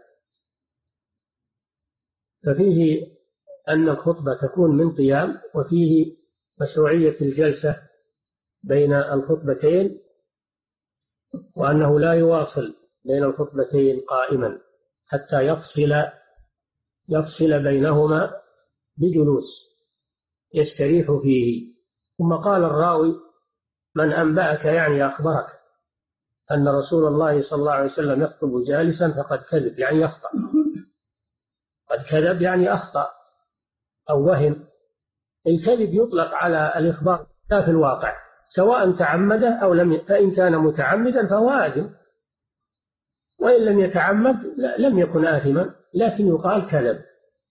ففيه أن الخطبة تكون من قيام، وفيه مشروعية الجلسة بين الخطبتين، وأنه لا يواصل بين الخطبتين قائما حتى يفصل يفصل بينهما بجلوس يستريح فيه. ثم قال الراوي: من أنبأك يعني أخبرك أن رسول الله صلى الله عليه وسلم يخطب جالسا فقد كذب، يعني يخطأ. قد كذب يعني أخطأ أو وهم. الكذب يطلق على الإخبار لا في الواقع، سواء تعمده أو لم ي... فإن كان متعمدا فهو آثم، وإن لم يتعمد لم يكن آثما، لكن يقال كذب،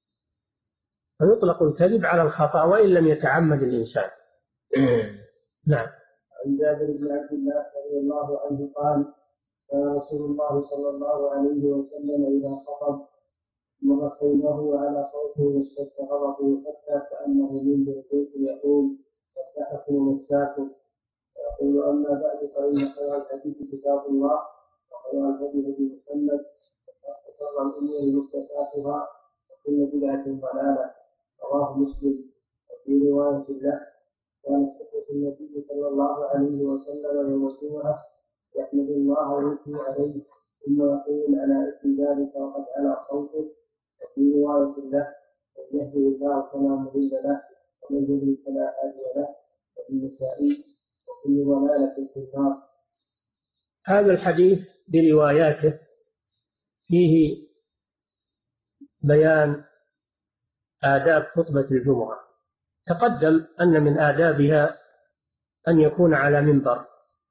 فيطلق الكذب على الخطأ وإن لم يتعمد الإنسان. نعم. عن جابر بن عبد الله رضي الله عنه قال: كان رسول الله صلى الله عليه وسلم إذا خطب مر خيمه على صوته واشتد غضبه حتى كأنه منذر كيف يقول: فتحكم ومساكم. يقول: أما بعد فإن خير الحديث كتاب الله، وخير الهدي هدي محمد، وشر الأمور محدثاتها، وكل بدعة ضلالة. رواه مسلم. وفي رواية له: كانت خطبة النبي صلى الله عليه وسلم يوم الجمعة يحمد الله ويثني عليه، ثم يقول على إثر ذلك وقد علا صوته. وفي رواية له: من يهدي الله فلا مضل له، ومن يضلل فلا هادي له. وفي النسائي: وكل ضلالة في النار. هذا الحديث برواياته فيه بيان آداب خطبة الجمعة. تقدم أن من آدابها أن يكون على منبر،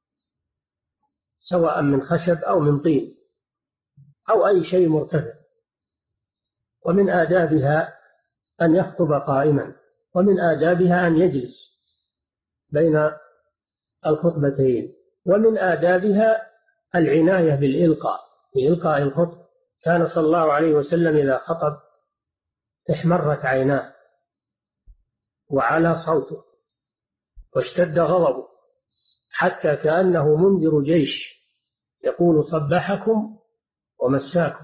سواء من خشب أو من طين أو أي شيء مرتفع، ومن آدابها أن يخطب قائما، ومن آدابها أن يجلس بين الخطبتين، ومن آدابها العناية بالإلقاء بإلقاء الخطب. كان صلى الله عليه وسلم إذا خطب احمرت عيناه وعلى صوته واشتد غضبه حتى كأنه منذر جيش يقول: صبحكم ومساكم.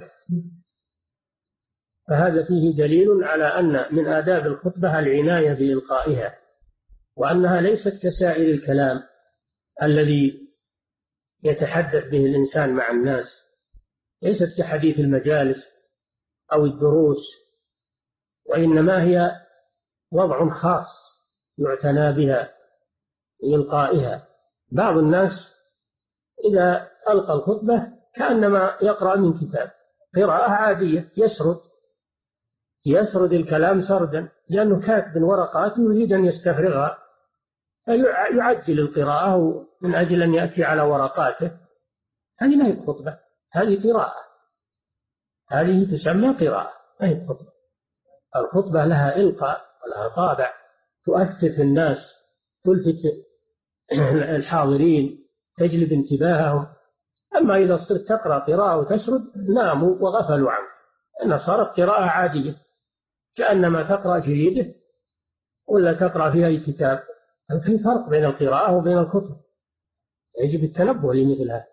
فهذا فيه دليل على أن من آداب الخطبة العناية بإلقائها، وأنها ليست كسائر الكلام الذي يتحدث به الإنسان مع الناس، ليست كحديث المجالس أو الدروس، وإنما هي وضع خاص يعتنى بها بإلقائها. بعض الناس إذا ألقى الخطبة كأنما يقرأ من كتاب، قراءة عادية، يسرد يسرد الكلام سردا، لأنه كاتب ورقات يريد أن يستفرغها، فيعجل القراءة من أجل أن يأتي على ورقاته. هذه ما هي خطبة، هذه قراءة، هذه تسمى قراءة، ما هي خطبة. الخطبة لها إلقاء ولها طابع، تؤثر في الناس، تلفت الحاضرين، تجلب انتباههم. أما إذا صرت تقرأ قراءة وتسرد ناموا وغفلوا عنه، أنها صارت قراءة عادية كأنما تقرأ جريدة ولا تقرأ في أي كتاب. في فرق بين القراءة وبين الخطبة، يجب التنبه لمثل هذا.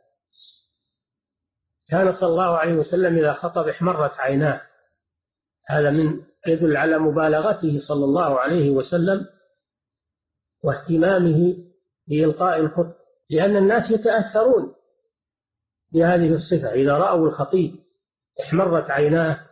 كان صلى الله عليه وسلم إذا خطب احمرت عيناه، هذا من يدل على مبالغته صلى الله عليه وسلم واهتمامه بإلقاء الخطبة، لأن الناس يتأثرون بهذه الصفة. إذا رأوا الخطيب احمرت عيناه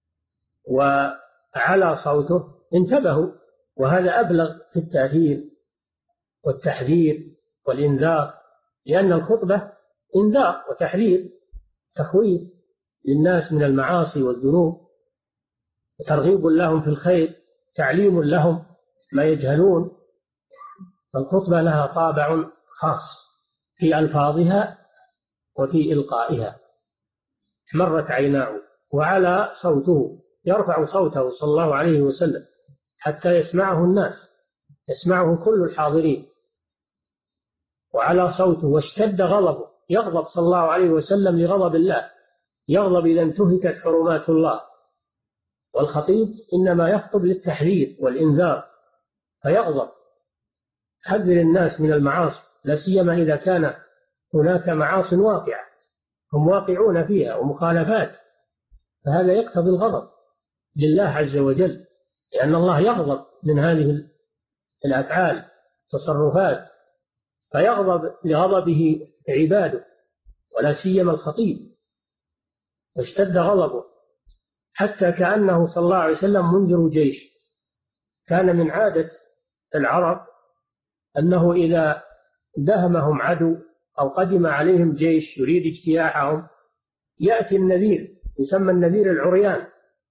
وعلى صوته انتبهوا، وهذا أبلغ في التأثير والتحذير والإنذار، لأن الخطبة إنذار وتحذير، تخويف للناس من المعاصي والذنوب، وترغيب لهم في الخير، تعليم لهم ما يجهلون. فالخطبة لها طابع خاص في ألفاظها وفي إلقائها، احمرت عيناه وعلى صوته، يرفع صوته صلى الله عليه وسلم حتى يسمعه الناس، يسمعه كل الحاضرين، وعلى صوته، واشتد غضبه، يغضب صلى الله عليه وسلم لغضب الله، يغضب إذا انتهكت حرمات الله. والخطيب إنما يخطب للتحذير والإنذار، فيغضب، حذر الناس من المعاصي، لا سيما إذا كان هناك معاصي واقعة هم واقعون فيها ومخالفات، فهذا يقتضي الغضب لله عز وجل، لأن الله يغضب من هذه الأفعال تصرفات، فيغضب لغضبه عباده ولا سيما الخطيب. واشتد غضبه حتى كأنه صلى الله عليه وسلم منذر جيش. كان من عادة العرب أنه إذا دهمهم عدو أو قدم عليهم جيش يريد اجتياحهم يأتي النذير، يسمى النذير العريان،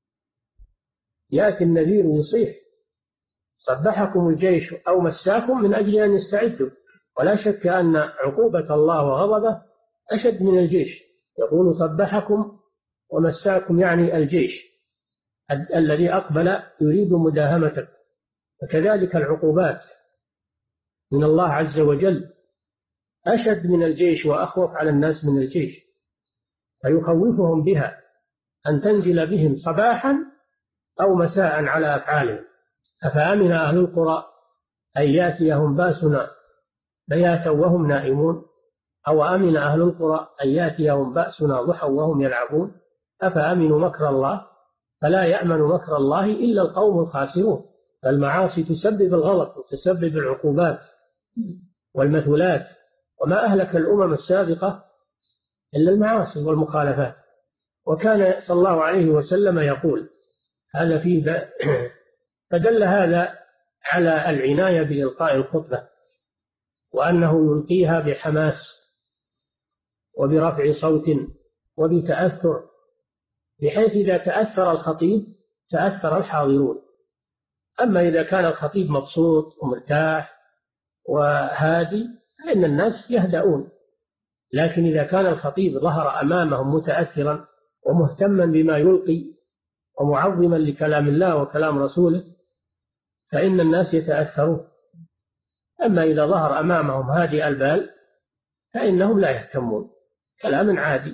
يأتي النذير ويصيح: صبحكم الجيش أو مساكم، من أجل أن يستعدوا. ولا شك أن عقوبة الله وغضبه أشد من الجيش. يقول: صبحكم ومساكم، يعني الجيش الذي أقبل يريد مداهمتك. وكذلك العقوبات من الله عز وجل أشد من الجيش وأخوف على الناس من الجيش، فيخوفهم بها أن تنزل بهم صباحا أو مساء على أفعالهم. أفأمن أهل القرى أن يأتيهم باسنا بياتا وهم نائمون، أو أمن أهل القرى أن يأتيهم بأسنا ضحى وهم يلعبون، أفأمنوا مكر الله فلا يأمن مكر الله إلا القوم الخاسرون. فالمعاصي تسبب الغضب وتسبب العقوبات والمثلات، وما أهلك الأمم السابقة إلا المعاصي والمخالفات. وكان صلى الله عليه وسلم يقول هذا فيه فدل هذا على العناية بإلقاء الخطبة، وأنه يلقيها بحماس وبرفع صوت وبتأثر، بحيث إذا تأثر الخطيب تأثر الحاضرون. أما إذا كان الخطيب مبسوط ومرتاح وهادي فإن الناس يهدؤون، لكن إذا كان الخطيب ظهر أمامهم متأثرا ومهتما بما يلقي ومعظما لكلام الله وكلام رسوله فإن الناس يتأثرون. أما إذا ظهر أمامهم هادئ البال فإنهم لا يهتمون، كلام عادي.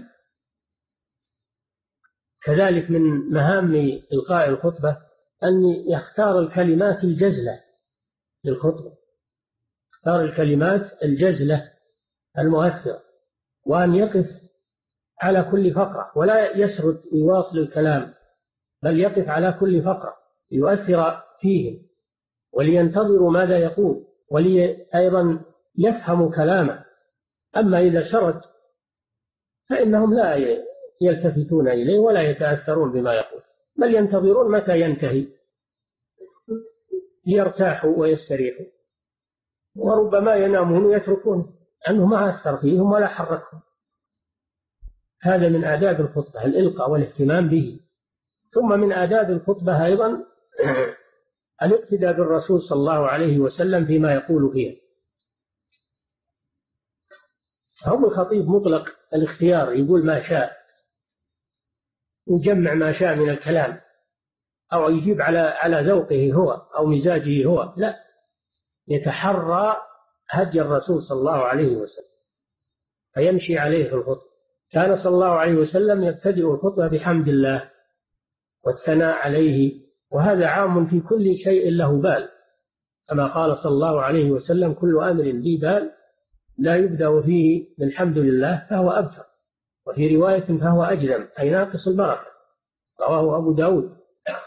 كذلك من مهام إلقاء الخطبة أن يختار الكلمات الجزلة للخطبة، يختار الكلمات الجزلة المؤثرة، وأن يقف على كل فقرة ولا يسرد يواصل الكلام، بل يقف على كل فقرة يؤثر فيهم ولينتظروا ماذا يقول، ولأيضا يفهموا كلامه. أما إذا سرد فإنهم لا يلتفتون إليه ولا يتأثرون بما يقول، بل ينتظرون متى ينتهي ليرتاحوا ويستريحوا، وربما ينامون ويتركون أنه ما أثر فيهم ولا حركهم. هذا من آداب الخطبة الإلقاء والاهتمام به. ثم من آداب الخطبة أيضا الاقتداء بالرسول صلى الله عليه وسلم فيما يقول فيها. هم الخطيب مطلق الاختيار، يقول ما شاء، يجمع ما شاء من الكلام، أو يجيب على على ذوقه هو أو مزاجه هو، لا، يتحرى هدي الرسول صلى الله عليه وسلم فيمشي عليه في الخطبة. كان صلى الله عليه وسلم يبتدئ الخطبة بحمد الله والثناء عليه، وهذا عام في كل شيء له بال، كما قال صلى الله عليه وسلم: كل أمر ذي بال لا يبدأ فيه بالحمد لله فهو أبتر، وفي رواية فهو أجلم، أي ناقص البركة، رواه أبو داود.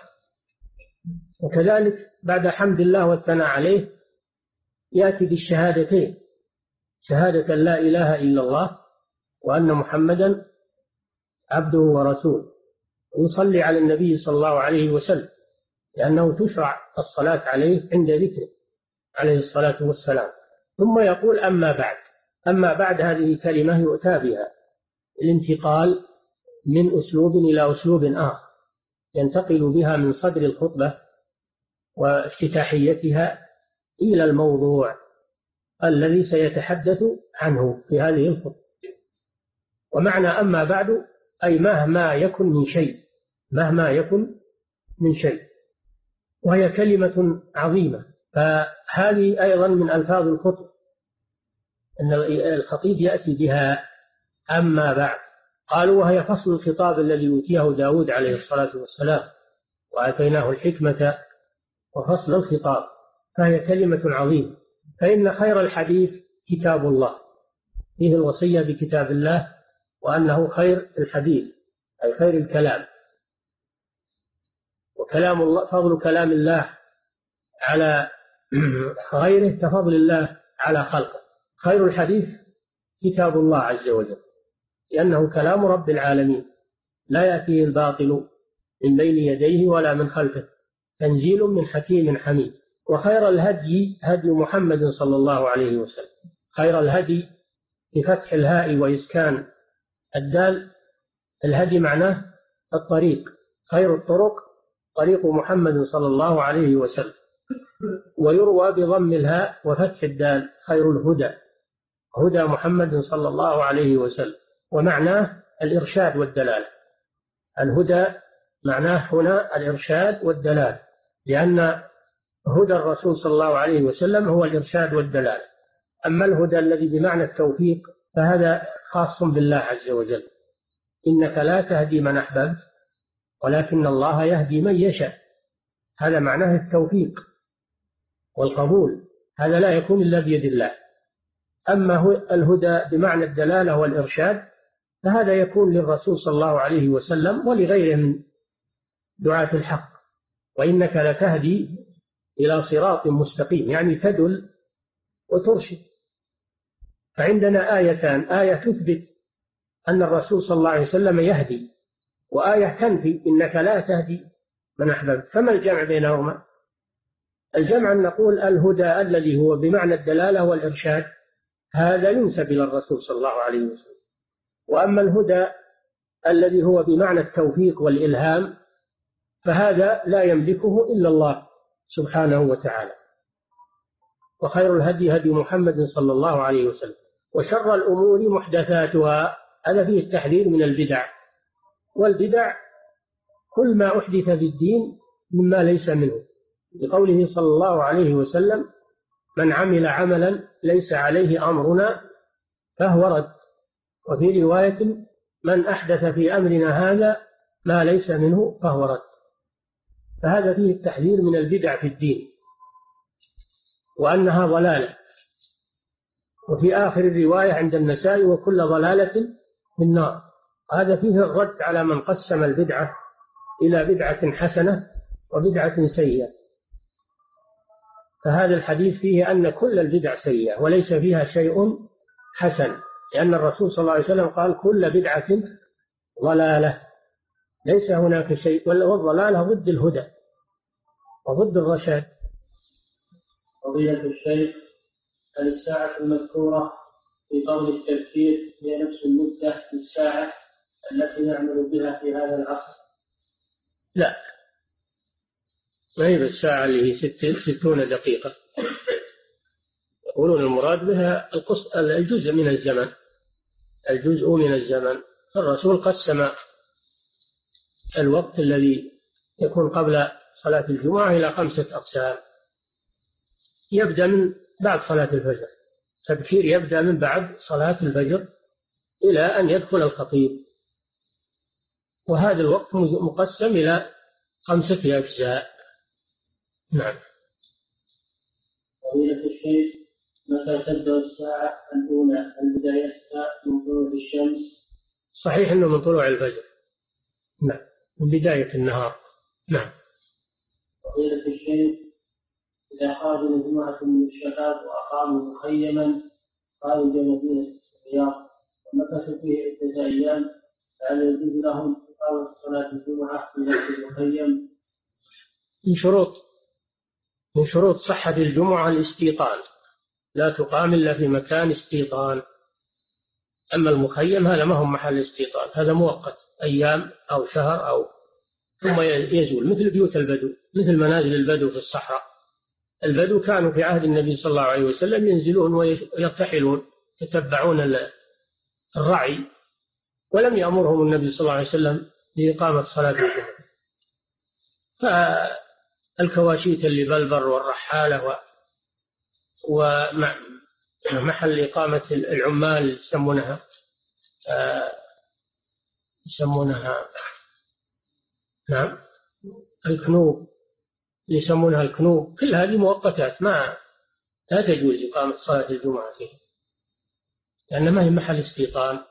وكذلك بعد حمد الله والثناء عليه يأتي بالشهادتين، شهادة لا إله إلا الله وأن محمدا عبده ورسوله، ويصلي على النبي صلى الله عليه وسلم، لأنه تشرع الصلاة عليه عند ذكره عليه الصلاة والسلام. ثم يقول: أما بعد. أما بعد هذه كلمة يؤتى بها الانتقال من أسلوب إلى أسلوب آخر، ينتقل بها من صدر الخطبة وافتتاحيتها إلى الموضوع الذي سيتحدث عنه في هذه الخطبة. ومعنى أما بعد أي مهما يكن من شيء، مهما يكن من شيء، وهي كلمة عظيمة. فهذه أيضا من ألفاظ الخطب، أن الخطيب يأتي بها أما بعد. قالوا وهي فصل الخطاب الذي أوتيه داود عليه الصلاة والسلام، وآتيناه الحكمة وفصل الخطاب، فهي كلمة عظيمة. فإن خير الحديث كتاب الله، فيه الوصية بكتاب الله وأنه خير الحديث أي خير الكلام. وكلام الله، فضل كلام الله على غيره كفضل الله على خلقه. خير الحديث كتاب الله عز وجل، لأنه كلام رب العالمين لا يأتيه الباطل من بين يديه ولا من خلفه، تنزيل من حكيم حميد. وخير الهدي هدي محمد صلى الله عليه وسلم. خير الهدي بفتح الهاء وإسكان الدال، الهدي معناه الطريق، خير الطرق طريق محمد صلى الله عليه وسلم. ويروى بضم الهاء وفتح الدال خير الهدى، هدى محمد صلى الله عليه وسلم. ومعناه الإرشاد والدلالة. الهدى معناه هنا الإرشاد والدلالة، لأن هدى الرسول صلى الله عليه وسلم هو الإرشاد والدلالة. أما الهدى الذي بمعنى التوفيق فهذا خاص بالله عز وجل. إنك لا تهدي من أحببت ولكن الله يهدي من يشاء، هذا معناه التوفيق والقبول، هذا لا يكون إلا بيد الله. أما الهدى بمعنى الدلالة والإرشاد فهذا يكون للرسول صلى الله عليه وسلم ولغيره من دعاة الحق. وإنك لتهدي إلى صراط مستقيم، يعني تدل وترشد. فعندنا آيتان، آية تثبت أن الرسول صلى الله عليه وسلم يهدي، وآية تنفي إنك لا تهدي من أحببت. فما الجمع بينهما؟ الجمع أن نقول الهدى الذي هو بمعنى الدلالة والإرشاد هذا ينسب إلى الرسول صلى الله عليه وسلم. وأما الهدى الذي هو بمعنى التوفيق والإلهام فهذا لا يملكه إلا الله سبحانه وتعالى. وخير الهدي هدي محمد صلى الله عليه وسلم، وشر الأمور محدثاتها، هذا فيه التحذير من البدع. والبدع كل ما أحدث في الدين مما ليس منه، لقوله صلى الله عليه وسلم من عمل عملا ليس عليه أمرنا فهو رد. وفي رواية من أحدث في أمرنا هذا ما ليس منه فهو رد. فهذا فيه التحذير من البدع في الدين وأنها ضلالة. وفي آخر الرواية عند النسائي وكل ضلالة في النار. هذا فيه الرد على من قسم البدعة إلى بدعة حسنة وبدعة سيئة. فهذا الحديث فيه أن كل البدع سيئة وليس فيها شيء حسن، لأن الرسول صلى الله عليه وسلم قال كل بدعة ضلالة، ليس هناك شيء، والضلالة ضد الهدى وضد الرشاد. فضيلة الشيخ، هل الساعة المذكورة في قول التذكير هي نفس المدة للساعة التي نعمل بها في هذا العصر؟ لا، ما هي بالساعة اللي هي ستون دقيقة. يقولون المراد بها الجزء من الزمن، الجزء من الزمن. الرسول قسم الوقت الذي يكون قبل صلاة الجمعة إلى خمسة أقسام. يبدأ من بعد صلاة الفجر، تبكير يبدأ من بعد صلاة الفجر إلى أن يدخل الخطيب، وهذا الوقت مقسم إلى خمسة أجزاء. نعم. فضيلة الشيخ، متى تبدأ الساعة الأولى؟ هل بدايتها من طلوع الشمس؟ صحيح أنه من طلوع الفجر، نعم، من بداية النهار. نعم. فضيلة الشيخ، إذا خرج مجموعة من الشباب وأقاموا مخيما خارج مدينة الرياض ومكثوا فيه عدة أيام، فهل يجوز لهم إقامة صلاة الجمعة في نفس المخيم؟ من شروط من شروط صحة الجمعة الاستيطان، لا تقام إلا في مكان استيطان. أما المخيم هذا ما هو محل استيطان، هذا مؤقت أيام أو شهر أو ثم يزول، مثل بيوت البدو، مثل منازل البدو في الصحراء. البدو كانوا في عهد النبي صلى الله عليه وسلم ينزلون ويرتحلون، يتبعون الرعي ولم يأمرهم النبي صلى الله عليه وسلم بإقامة صلاة الجمعة. فالكواشيت اللي بالبر والرحالة ومحل إقامة العمال يسمونها يسمونها نعم الكنوب، يسمونها الكنوب، كل هذه مؤقتات ما لا تجوز إقامة صلاة الجمعة فيها لأن ما هي محل استيطان.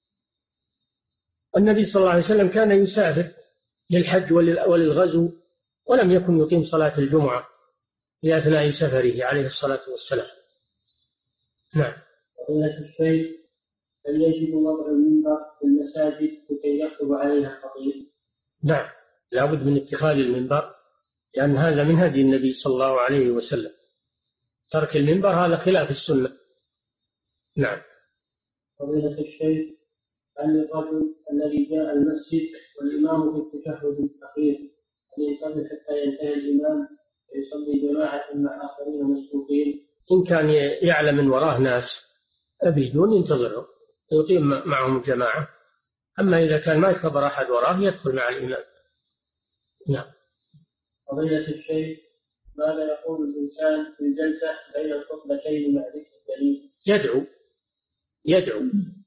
النبي صلى الله عليه وسلم كان يسافر للحج وللغزو ولم يكن يقيم صلاة الجمعة في أثناء سفره عليه الصلاة والسلام. نعم. فضيلة الشيخ، هل يجب وضع المنبر في المساجد لكي يخطب عليها الخطيب؟ نعم، لا بد من اتخاذ المنبر لأن هذا من هدي النبي صلى الله عليه وسلم. ترك المنبر هذا خلاف السنة. نعم. فضيلة الشيخ، هل الرجل الذي جاء المسجد والإمام في التشهد الأخير أن يصلي حتى ينتهي الإمام ويصلي جماعة مع آخرين مسبوقين؟ إن كان يعلم من وراه ناس بدون ينتظرهم يقيم معهم جماعة، أما إذا كان ما يخبر أحد وراه يدخل مع الإمام. نعم. فضيلة الشيخ، ماذا يقول الإنسان في الجلسة بين الخطبتين مع ذكر الدليل؟ يدعو يدعو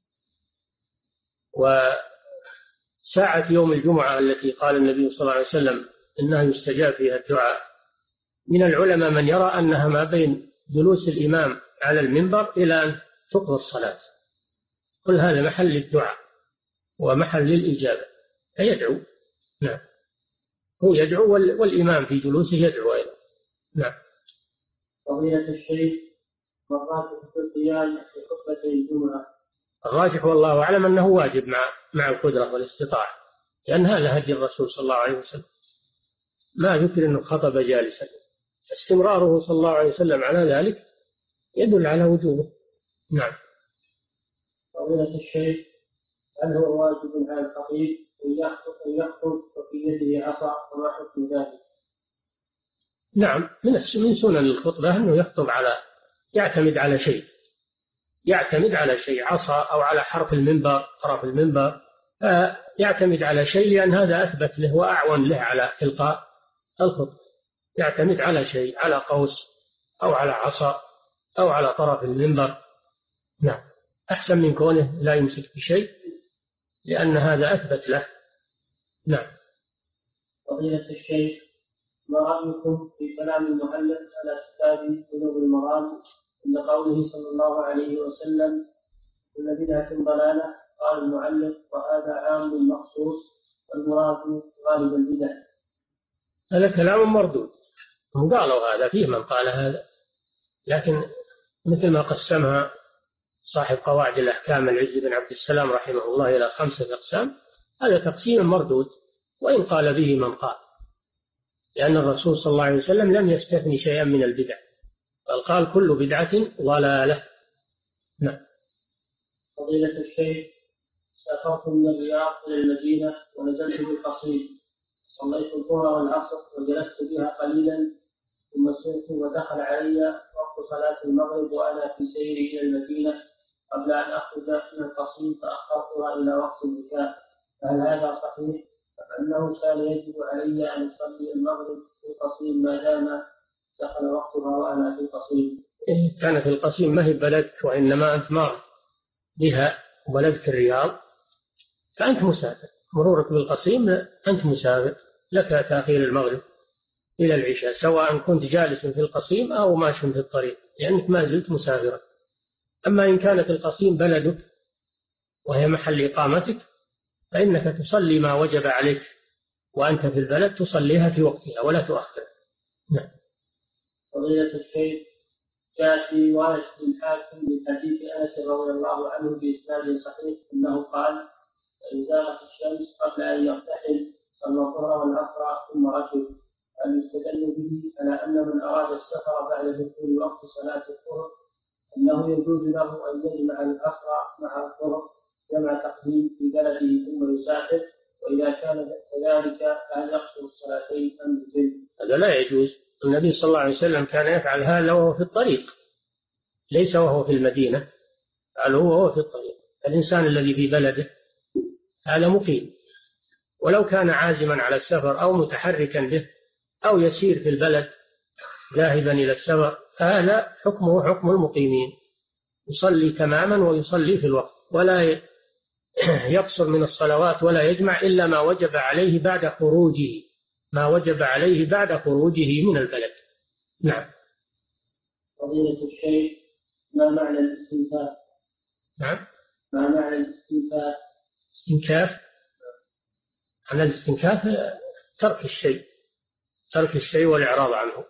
وساعة يوم الجمعة التي قال النبي صلى الله عليه وسلم إنها يستجاب فيها الدعاء، من العلماء من يرى أنها ما بين جلوس الإمام على المنبر إلى أن تقضى الصلاة، كل هذا محل للدعاء ومحل للإجابة فيدعو. نعم، هو يدعو والإمام في جلوسه يدعو أيضا. نعم. فضيلة الشيخ، مرات في القيام في خطبة الجمعة؟ الراجح والله أعلم أنه واجب مع مع القدرة والاستطاعة، لأن هذا هدي الرسول صلى الله عليه وسلم، ما ذكر أنه خطب جالسا. استمراره صلى الله عليه وسلم على ذلك يدل على وجوبه. نعم. فضيلة الشيخ، هل هو واجب على الخطيب أن يخطب وفي يده عصا وما حكم ذلك؟ نعم، من من سنن الخطبة أنه يخطب على يعتمد على شيء يعتمد على شيء عصا أو على حرف المنبر طرف المنبر، يعتمد على شيء لأن هذا أثبت له وأعون له على إلقاء الخطبة. يعتمد على شيء، على قوس أو على عصا أو على طرف المنبر. نعم، أحسن من كونه لا يمسك بشيء لأن هذا أثبت له. نعم. فضيلة الشيخ، ما رأيكم في كلام المؤلف على كتاب بلوغ المرام عند قوله صلى الله عليه وسلم كل بدعة ضلالة؟ قال المؤلف وهذا عام مخصوص والمراد غالب البدع. هذا كلام مردود، هم قالوا هذا، فيه من قال هذا، لكن مثل ما قسمها صاحب قواعد الأحكام العز بن عبد السلام رحمه الله إلى خمسة أقسام، هذا تقسيم مردود وإن قال به من قال، لأن الرسول صلى الله عليه وسلم لم يستثني شيئا من البدع بل قال كل بدعة ضلالة. نعم. فضيلة الشيخ، سافرت من الرياض إلى المدينة ونزلت بالقصيم، صليت الظهر والعصر وجلست بها قليلا ثم سرت ودخل علي وقت صلاة المغرب وأنا في سيري إلى المدينة قبل أن أخرج من القصيم فأخرتها إلى وقت البكاء، فهل هذا صحيح؟ فإنه كان يجب علي أن أصلي المغرب في القصيم ما دام دخل وقتها وأنا في القصيم. إن كان في القصيم ما هي بلدك وإنما أنت مار بها وبلدك الرياض فأنت مسافر، مرورك بالقصيم أنت مسافر، لك تأخير المغرب إلى العشاء سواء كنت جالس في القصيم أو ماشي في الطريق لأنك ما زلت مسافرا. أما إن كانت القصيم بلدك وهي محل إقامتك فإنك تصلي ما وجب عليك وأنت في البلد، تصليها في وقتها ولا تؤخر. نعم. فضيلة الشيخ، جاء في رواية الحاكم من حديث أنس رضي الله عنه بإسناد صحيح أنه قال إن زالت الشمس قبل أن يرتحل صلى الظهر والعصر ثم ركب، أن يستدل به على أن من أراد السفر بعد دخول وقت صلاة الظهر أنه يجوز له أن يجمع العصر مع الظهر جمع تقديم في بلده ثم يسافر، وإذا كان كذلك فهل يقصر الصلاتين أم يتم؟ هذا لا يجوز. النبي صلى الله عليه وسلم كان يفعل هذا وهو في الطريق ليس وهو في المدينة، قال هو وهو في الطريق. الإنسان الذي في بلده هذا مقيم، ولو كان عازما على السفر أو متحركا به أو يسير في البلد ذاهبا إلى السفر، هذا حكمه حكم المقيمين، يصلي تماما ويصلي في الوقت، ولا يقصر من الصلوات ولا يجمع إلا ما وجب عليه بعد خروجه، ما وجب عليه بعد خروجه من البلد. نعم. فضيلة الشيخ، ما معنى الاستنكاف؟ نعم. ما معنى الاستنكاف؟ استنكاف، معنى الاستنكاف ترك الشيء، ترك الشيء والإعراض عنه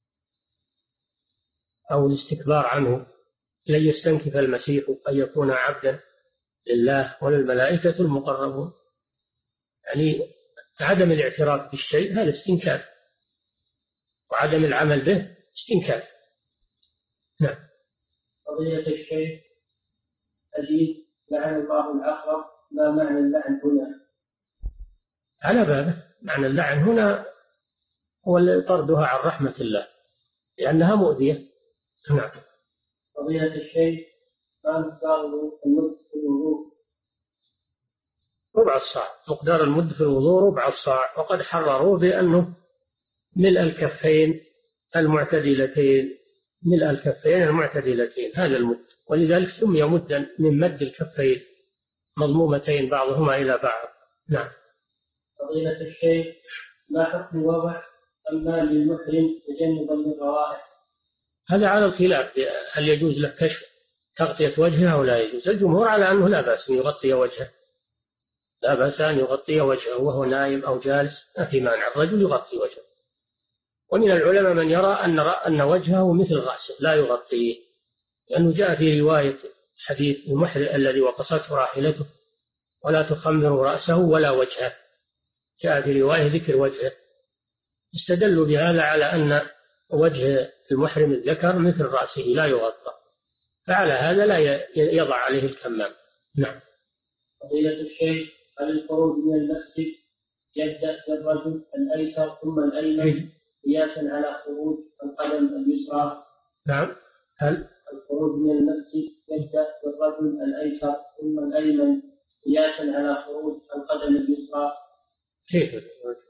أو الاستكبار عنه. لن يستنكف المسيح أن يكون عبدا لله وللملائكة المقربون، يعني عدم الاعتراف بالشيء هذا استنكاف، وعدم العمل به استنكاف. نعم. فضيلة الشيخ، حديث لعن الله العقرب، ما معنى اللعن هنا؟ على بابه، معنى اللعن هنا هو طردها عن رحمة الله لأنها مؤذية. نعم. فضيلة الشيخ، ما مقدار المد في الوضوء؟ ربع الصاع، مقدار المد في الوضوء ربع الصاع، وقد حرروا بأنه ملء الكفين المعتدلتين، ملء الكفين المعتدلتين هذا المد، ولذلك سمي مدا من مد الكفين مضمومتين بعضهما إلى بعض. نعم. فضيلة الشيخ، ما حكم وضع أمام للمحرم تجنبا للروائح؟ هذا على الخلاف، هل يجوز له كشف تغطية وجهه أو لا يجوز؟ الجمهور على أنه لا بأس أن يغطي وجهه، لا بأس أن يغطي وجهه وهو نائم أو جالس، ما في مانع الرجل يغطي وجهه. ومن العلماء من يرى أن أن وجهه مثل رأسه لا يغطيه، لأنه جاء في رواية حديث المحرم الذي وقصته راحلته ولا تخمر رأسه ولا وجهه، جاء في رواية ذكر وجهه، استدلوا بهذا على أن وجه المحرم الذكر مثل رأسه لا يغطى، فعلى هذا لا يضع عليه الكمام. نعم. فضيلة الشيخ، هل الخروج من المسجد يبدأ بالرجل الأيسر ثم الأيمن قياسا على خروج القدم اليسرى؟ نعم. هل الخروج من المسجد يبدأ بالرجل الأيسر ثم الأيمن قياسا على خروج القدم اليسرى؟ كيف؟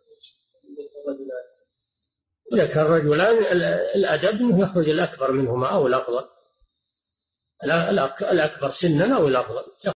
إذا كان الرجلان الأدب أنه يخرج الأكبر منهما أو الأفضل، الأكبر سنا أو الأفضل.